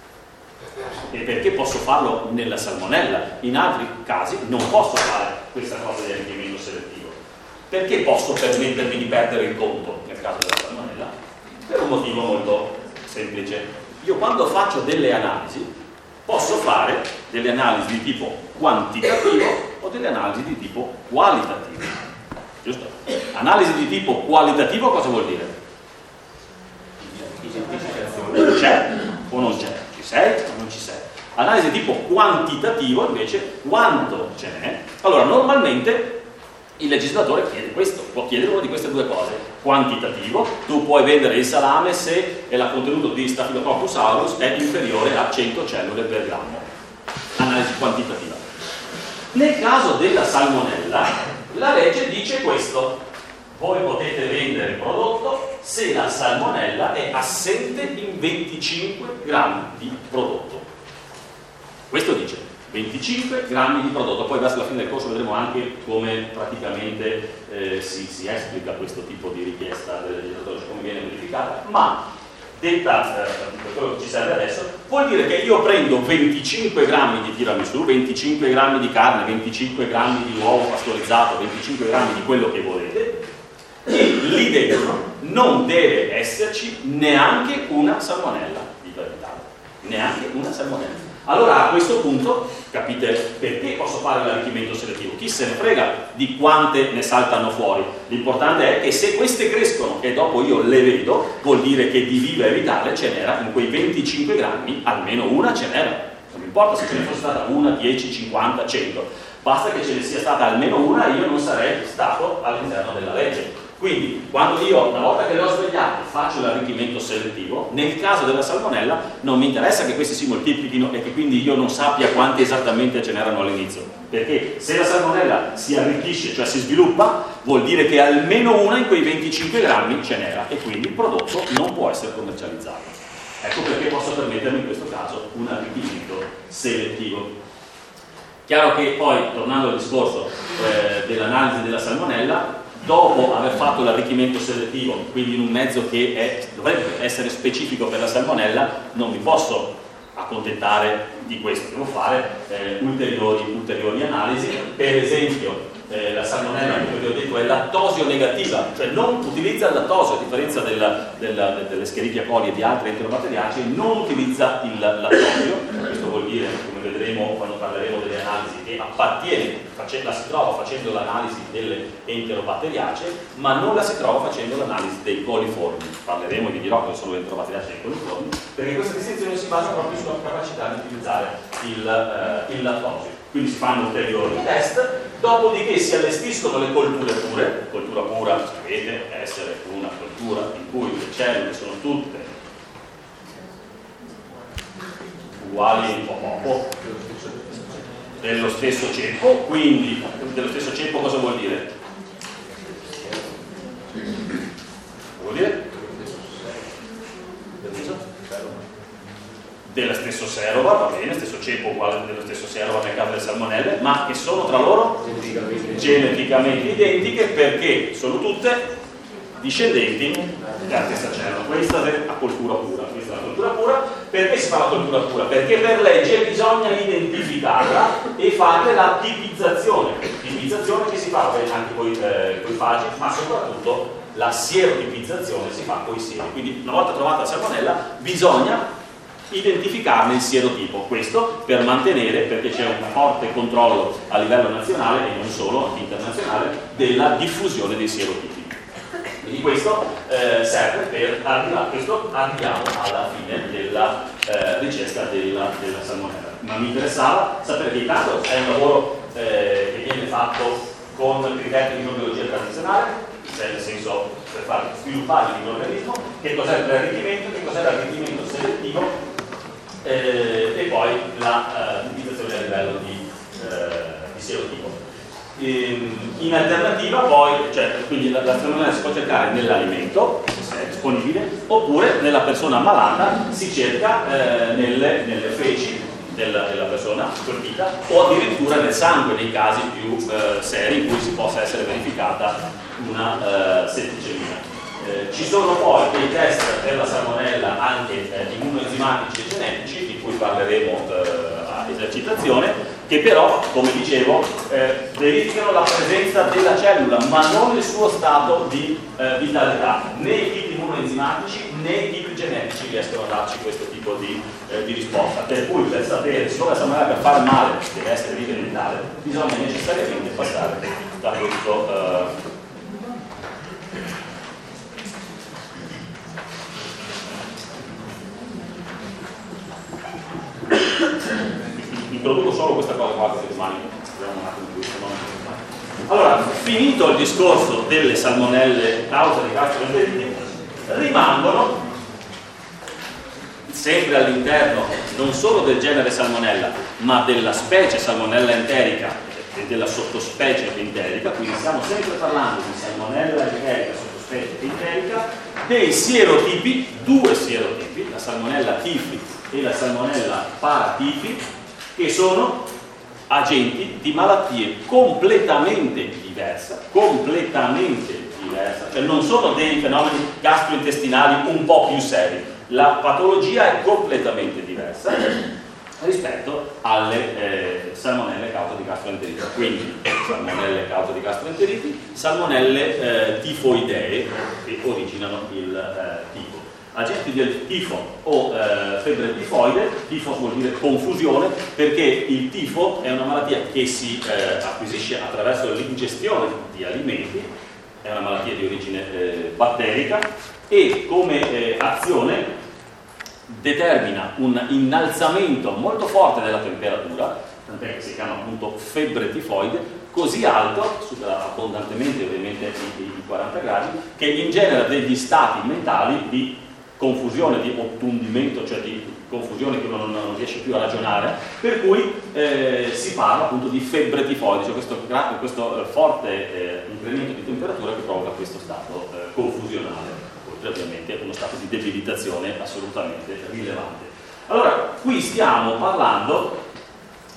E perché posso farlo nella salmonella? In altri casi non posso fare questa cosa di arricchimento selettivo. Perché posso permettermi di perdere il conto nel caso della salmonella? Per un motivo molto semplice. Io quando faccio delle analisi posso fare delle analisi di tipo quantitativo o delle analisi di tipo qualitativo. Giusto? Analisi di tipo qualitativo cosa vuol dire? C'è o non c'è? Ci sei o non ci sei? Analisi di tipo quantitativo invece quanto ce n'è. Allora normalmente il legislatore chiede questo, può chiedere una di queste due cose. Quantitativo, tu puoi vendere il salame se il contenuto di Staphylococcus aureus è inferiore a cento cellule per grammo. Analisi quantitativa. Nel caso della salmonella, la legge dice questo: voi potete vendere il prodotto se la salmonella è assente in venticinque grammi di prodotto. Questo dice venticinque grammi di prodotto, poi verso la fine del corso vedremo anche come praticamente eh, si, si esplica questo tipo di richiesta del legislatore, cioè come viene modificata, ma detta eh, per quello che ci serve adesso, vuol dire che io prendo venticinque grammi di tiramisù, venticinque grammi di carne, venticinque grammi di uovo pastorizzato, venticinque grammi di quello che volete, e lì dentro non deve esserci neanche una salmonella di verità, neanche una salmonella. Allora a questo punto capite perché posso fare l'arricchimento selettivo. Chi se ne frega di quante ne saltano fuori, l'importante è che se queste crescono e dopo io le vedo, vuol dire che di viva e vitale ce n'era in quei venticinque grammi, almeno una ce n'era. Non mi importa se ce ne fosse stata una, dieci, cinquanta, cento, basta che ce ne sia stata almeno una e io non sarei stato all'interno della legge. Quindi quando io, una volta che le ho svegliate, faccio l'arricchimento selettivo, nel caso della salmonella non mi interessa che questi si moltiplichino e che quindi io non sappia quanti esattamente ce n'erano all'inizio, perché se la salmonella si arricchisce, cioè si sviluppa, vuol dire che almeno una in quei venticinque grammi ce n'era e quindi il prodotto non può essere commercializzato. Ecco perché posso permettermi in questo caso un arricchimento selettivo. Chiaro che poi, tornando al discorso eh, dell'analisi della salmonella, dopo aver fatto l'arricchimento selettivo, quindi in un mezzo che è, dovrebbe essere specifico per la salmonella, non mi posso accontentare di questo, devo fare eh, ulteriori, ulteriori analisi. Per esempio eh, la salmonella, come vi ho detto, è lattosio negativa, cioè non utilizza il lattosio, a differenza della, della, delle Escherichia coli e di altri enterobatteriacei, non utilizza il lattosio. Questo vuol dire, come vedremo quando parleremo delle analisi, che appartiene, la si trova facendo l'analisi delle enterobatteriacee, ma non la si trova facendo l'analisi dei coliformi. Parleremo e vi dirò cosa sono le enterobatteriacee e i coliformi, perché questa distinzione si basa proprio sulla capacità di utilizzare il, eh, il lattosio. Quindi si fanno ulteriori test, dopodiché si allestiscono le colture pure. Coltura pura, sapete, essere una coltura in cui le cellule sono tutte uguali un po' poco, dello stesso ceppo. Quindi dello stesso ceppo cosa vuol dire? Vuol dire? Dello stesso serova, va bene, stesso ceppo uguale dello stesso serova nel caso delle salmonelle, ma che sono tra loro geneticamente identiche, perché sono tutte discendenti della stessa cellula. Questa è la coltura pura. Questa è la coltura pura. Perché si fa la coltura pura? Perché per legge bisogna identificarla e fare la tipizzazione. Tipizzazione che si fa anche con eh, i fagi, ma soprattutto la sierotipizzazione si fa con i sieri. Quindi una volta trovata la salmonella bisogna identificarne il sierotipo, questo per mantenere, perché c'è un forte controllo a livello nazionale e non solo, anche internazionale, della diffusione dei sierotipi. Quindi questo eh, serve per arrivare, questo arriviamo alla fine della eh, ricerca della, della salmonella. Ma mi interessava sapere che intanto è un lavoro eh, che viene fatto con criteri di microbiologia tradizionale, cioè nel senso per far sviluppare il microorganismo, che cos'è l'arricchimento, che cos'è l'arricchimento selettivo, Eh, e poi la uh, tipizzazione a livello di, uh, di sierotipo. In, in alternativa poi, cioè, quindi la, la salmonella si può cercare nell'alimento, se è disponibile, oppure nella persona ammalata si cerca uh, nelle, nelle feci della, della persona colpita, o addirittura nel sangue nei casi più uh, seri in cui si possa essere verificata una uh, setticemia. Eh, ci sono poi dei test per la salmonella anche eh, immunoenzimatici e genetici, di cui parleremo eh, a esercitazione, che però, come dicevo, eh, verificano la presenza della cellula, ma non il suo stato di eh, vitalità. Né i tipi immunoenzimatici né i tipi genetici riescono a darci questo tipo di, eh, di risposta. Per cui, per sapere, siccome la salmonella per fare male deve essere viva e letale, bisogna necessariamente passare da questo eh, introduco solo questa cosa qua, che rimane un attimo più. Allora, finito il discorso delle salmonelle causa di gastroenteriti, rimangono sempre all'interno non solo del genere Salmonella, ma della specie Salmonella enterica e della sottospecie enterica, quindi stiamo sempre parlando di Salmonella enterica, sottospecie enterica, dei sierotipi, due sierotipi, la Salmonella tifi e la Salmonella paratifi, che sono agenti di malattie completamente diverse, completamente diverse, cioè non sono dei fenomeni gastrointestinali un po' più seri, la patologia è completamente diversa rispetto alle eh, salmonelle causa di gastroenterite. Quindi salmonelle causa di gastroenteriti, salmonelle eh, tifoidee che originano il eh, tifo. Agenti del tifo o eh, febbre tifoide, tifo vuol dire confusione, perché il tifo è una malattia che si eh, acquisisce attraverso l'ingestione di alimenti, è una malattia di origine eh, batterica e come eh, azione determina un innalzamento molto forte della temperatura, tant'è che si chiama appunto febbre tifoide, così alto, supera abbondantemente ovviamente i, i quaranta gradi, che ingenera degli stati mentali di confusione, di ottundimento, cioè di confusione che uno non, non riesce più a ragionare, per cui eh, si parla appunto di febbre tifoide, cioè questo, questo eh, forte eh, incremento di temperatura che provoca questo stato eh, confusionale, oltre ovviamente uno stato di debilitazione assolutamente rilevante. Allora, qui stiamo parlando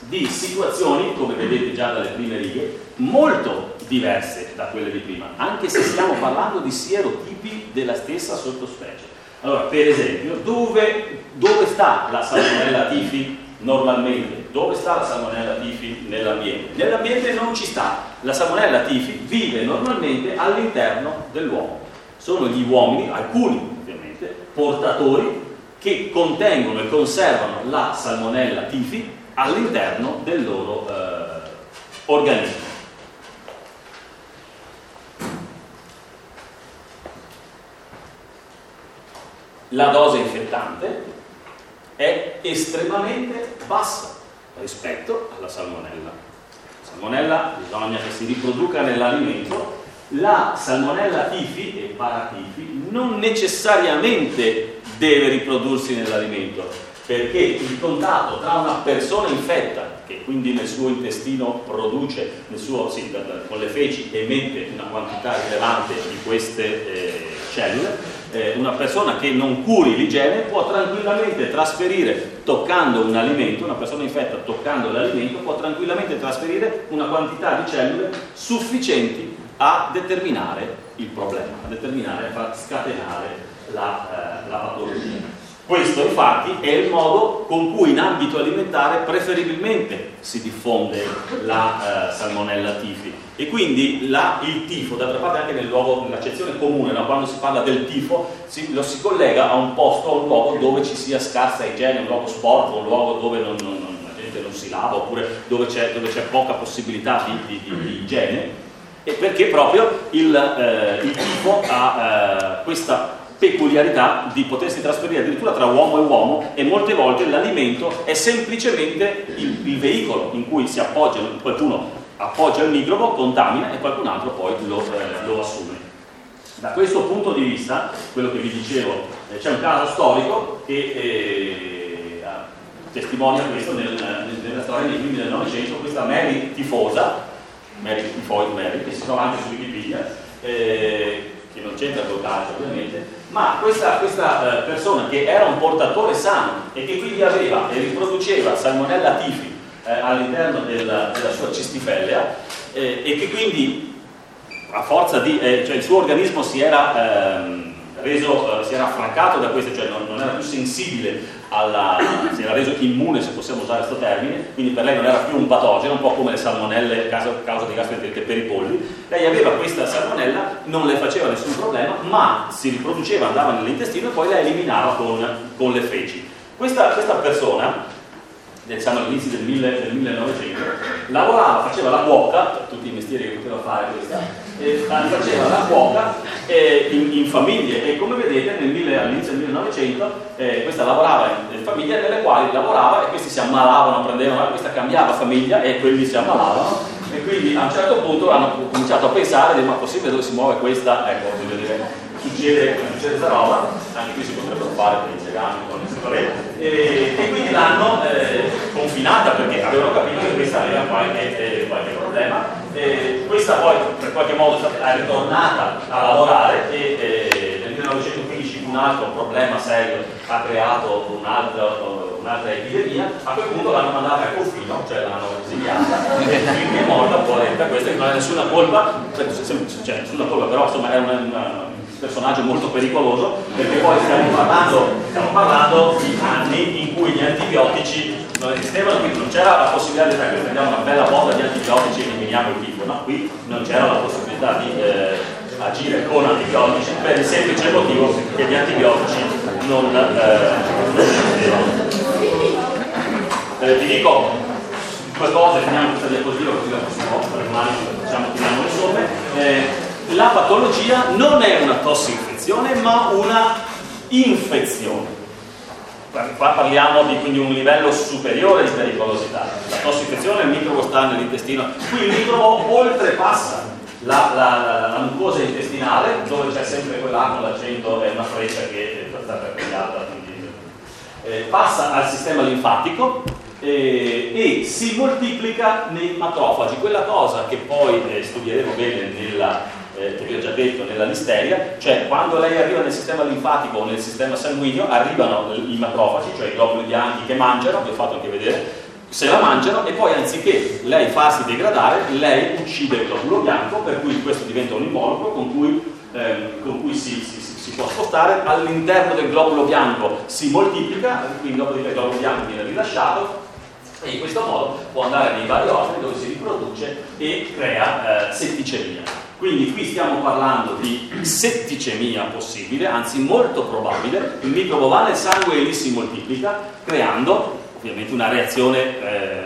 di situazioni, come vedete già dalle prime righe, molto diverse da quelle di prima, anche se stiamo parlando di sierotipi della stessa sottospecie. Allora, per esempio, dove, dove sta la Salmonella tifi normalmente? Dove sta la Salmonella tifi nell'ambiente? Nell'ambiente non ci sta. La Salmonella tifi vive normalmente all'interno dell'uomo. Sono gli uomini, alcuni ovviamente, portatori che contengono e conservano la Salmonella tifi all'interno del loro eh, organismo. La dose infettante è estremamente bassa rispetto alla salmonella. La salmonella bisogna che si riproduca nell'alimento. La Salmonella tifi e paratifi non necessariamente deve riprodursi nell'alimento, perché il contatto tra una persona infetta, che quindi nel suo intestino produce, nel suo, sì, con le feci emette una quantità rilevante di queste eh, cellule, eh, una persona che non curi l'igiene può tranquillamente trasferire, toccando un alimento, una persona infetta toccando l'alimento può tranquillamente trasferire una quantità di cellule sufficienti a determinare il problema, a determinare, a far scatenare la, eh, la patologia. Questo infatti è il modo con cui in ambito alimentare preferibilmente si diffonde la eh, Salmonella tifi, e quindi la, il tifo, d'altra parte anche nel luogo, nell'accezione comune, no? Quando si parla del tifo si, lo si collega a un posto, a un luogo dove ci sia scarsa igiene, un luogo sporco, un luogo dove non, non, non, la gente non si lava, oppure dove c'è, dove c'è poca possibilità di, di, di, di igiene, e perché proprio il, eh, il tifo ha eh, questa peculiarità di potersi trasferire addirittura tra uomo e uomo, e molte volte l'alimento è semplicemente il, il veicolo in cui si appoggia, qualcuno appoggia il microbo, contamina e qualcun altro poi lo, eh, lo assume. Da questo punto di vista, quello che vi dicevo, eh, c'è un caso storico che eh, testimonia questo nel, nella storia dei primi del Novecento, questa Mary tifosa, Mary tifoid Mary, che si trova anche su Wikipedia, eh, che non c'entra col calcio ovviamente, ma questa, questa eh, persona che era un portatore sano e che quindi aveva e riproduceva Salmonella tifi eh, all'interno della, della sua cistifellea eh, e che quindi a forza di, eh, cioè il suo organismo si era ehm, reso, eh, si era affrancato da queste, cioè non, non era più sensibile alla, si era reso immune, se possiamo usare questo termine, quindi per lei non era più un patogeno, un po' come le salmonelle a causa, causa dei gastroenteriti per i polli. Lei aveva questa salmonella, non le faceva nessun problema, ma si riproduceva, andava nell'intestino e poi la eliminava con, con le feci. Questa, questa persona, diciamo all'inizio del, del millenovecento, lavorava, faceva la cuoca, tutti i mestieri che poteva fare questa, eh, faceva la cuoca eh, in, in famiglie, e come vedete nel, all'inizio del millenovecento eh, questa lavorava in, in famiglie nelle quali lavorava e questi si ammalavano, prendevano, questa cambiava famiglia e quelli si ammalavano, e quindi a un certo punto hanno cominciato a pensare, ma è possibile dove si muove questa? Ecco, voglio dire, succede questa roba, anche qui si potrebbero fare per i legami con il settore, e, e quindi l'hanno eh, confinata perché avevano capito che questa aveva qualche, eh, qualche problema. E questa poi per qualche modo è ritornata a lavorare e eh, nel millenovecentoquindici un altro problema serio ha creato un altro, un'altra epidemia. A quel punto l'hanno mandata a confino, cioè l'hanno esiliata e è morta poveretta. Questa che non ha nessuna colpa, cioè nessuna colpa, però insomma è una, una personaggio molto pericoloso, perché poi stiamo parlando, stiamo parlando di anni in cui gli antibiotici non esistevano, quindi non c'era la possibilità di dire che prendiamo una bella botta di antibiotici e eliminiamo il tifo, no? Qui non c'era la possibilità di eh, agire con antibiotici per il semplice motivo che gli antibiotici non, eh, non esistevano. Eh, vi dico due cose, finiamo questa diapositiva così la possiamo ormai facciamo tiriamo le somme. Eh, La patologia non è una tossicifezione, ma una infezione. Qua parliamo di quindi un livello superiore di pericolosità. La tossicifezione, il microbo sta nell'intestino, qui il microbo oltrepassa la, la, la, la mucosa intestinale, dove c'è sempre quell'A con l'accento e una freccia che è stata tagliata, quindi eh, passa al sistema linfatico eh, e si moltiplica nei macrofagi, quella cosa che poi eh, studieremo bene nella Eh, che vi ho già detto nella listeria, cioè quando lei arriva nel sistema linfatico o nel sistema sanguigno arrivano i macrofagi, cioè i globuli bianchi che mangiano, vi ho fatto anche vedere, se la mangiano e poi anziché lei farsi degradare, lei uccide il globulo bianco, per cui questo diventa un involucro con cui, ehm, con cui si, si, si può spostare, all'interno del globulo bianco si moltiplica, quindi dopo che il globulo bianco viene rilasciato e in questo modo può andare nei vari organi dove si riproduce e crea eh, setticemia. Quindi qui stiamo parlando di setticemia possibile, anzi molto probabile. Il microbo va nel sangue e lì si moltiplica, creando ovviamente una reazione eh,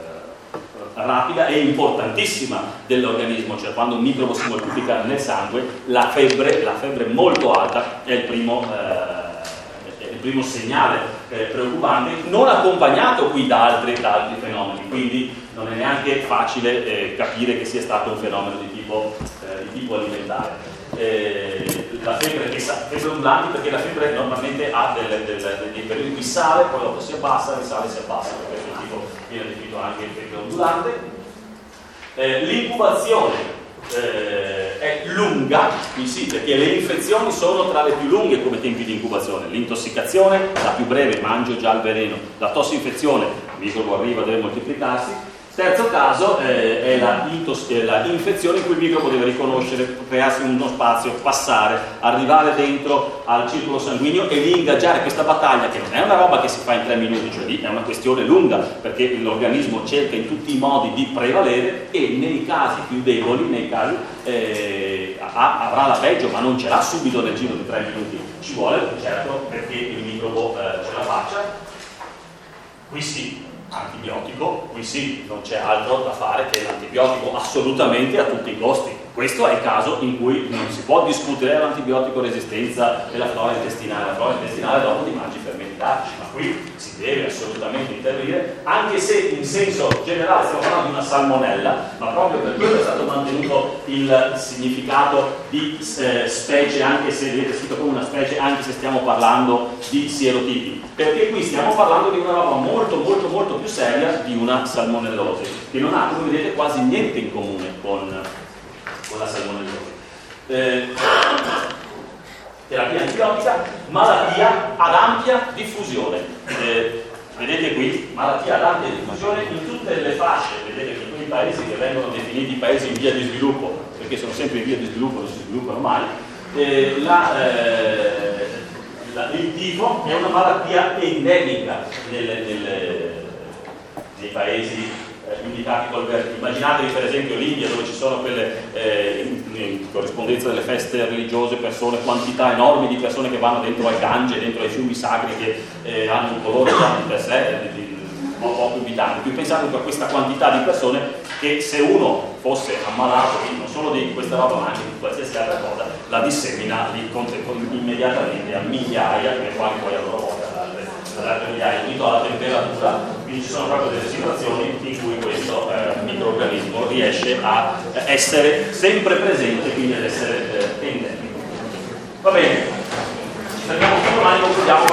rapida e importantissima dell'organismo, cioè quando un microbo si moltiplica nel sangue, la febbre, la febbre molto alta è il primo, eh, è il primo segnale eh, preoccupante, non accompagnato qui da altri, da altri fenomeni, quindi non è neanche facile eh, capire che sia stato un fenomeno di tipo, eh, di tipo alimentare. Eh, la febbre che sa, febbre ondulante, perché la febbre normalmente ha delle, delle, dei periodi in cui sale, poi dopo si abbassa, risale, si abbassa, per questo tipo viene definito anche febbre ondulante. Eh, l'incubazione eh, è lunga, sì, perché le infezioni sono tra le più lunghe come tempi di incubazione. L'intossicazione, la più breve, mangio già il veleno. La tossinfezione, il microbo arriva, deve moltiplicarsi. Terzo caso eh, è la, la infezione in cui il microbo deve riconoscere, crearsi uno spazio, passare, arrivare dentro al circolo sanguigno e lì ingaggiare questa battaglia, che non è una roba che si fa in tre minuti, cioè lì è una questione lunga, perché l'organismo cerca in tutti i modi di prevalere e nei casi più deboli, nei casi eh, ha, avrà la peggio, ma non ce l'ha subito nel giro di tre minuti, ci vuole certo perché il microbo eh, ce la faccia. Qui sì, antibiotico, qui sì, non c'è altro da fare che l'antibiotico assolutamente a tutti i costi. Questo è il caso in cui non si può discutere l'antibiotico resistenza della flora intestinale. La flora intestinale dopo di mangi fermentati, ma qui si deve assolutamente intervenire, anche se in senso generale stiamo parlando di una salmonella, ma proprio per quello è stato mantenuto il significato di eh, specie, anche se vedete scritto come una specie, anche se stiamo parlando di sierotipi, perché qui stiamo parlando di una roba molto molto molto più seria di una salmonellosi, che non ha, come vedete, quasi niente in comune con con la salmonellosi. Eh, terapia antibiotica, malattia ad ampia diffusione. Eh, vedete qui, malattia ad ampia diffusione in tutte le fasce, vedete che in quei paesi che vengono definiti paesi in via di sviluppo, perché sono sempre in via di sviluppo, non si sviluppano mai, eh, la, eh, la, il tifo è una malattia endemica nelle, nelle, nei paesi indicati col verde. Immaginatevi per esempio l'India, dove ci sono quelle eh, in, in corrispondenza delle feste religiose persone, quantità enormi di persone che vanno dentro al Gange, dentro ai fiumi sacri che eh, hanno un colore già di per sé di, di, poco invitante. Più pensate a questa quantità di persone che se uno fosse ammalato non solo di questa roba ma anche di qualsiasi altra cosa, la dissemina lì immediatamente a migliaia, che poi poi a loro volta ad altre migliaia, unito alla temperatura. Quindi ci sono proprio delle situazioni in cui questo eh, microorganismo riesce a essere sempre presente, quindi ad essere eh, endemico. Va bene, ci fermiamo qui, domani concludiamo.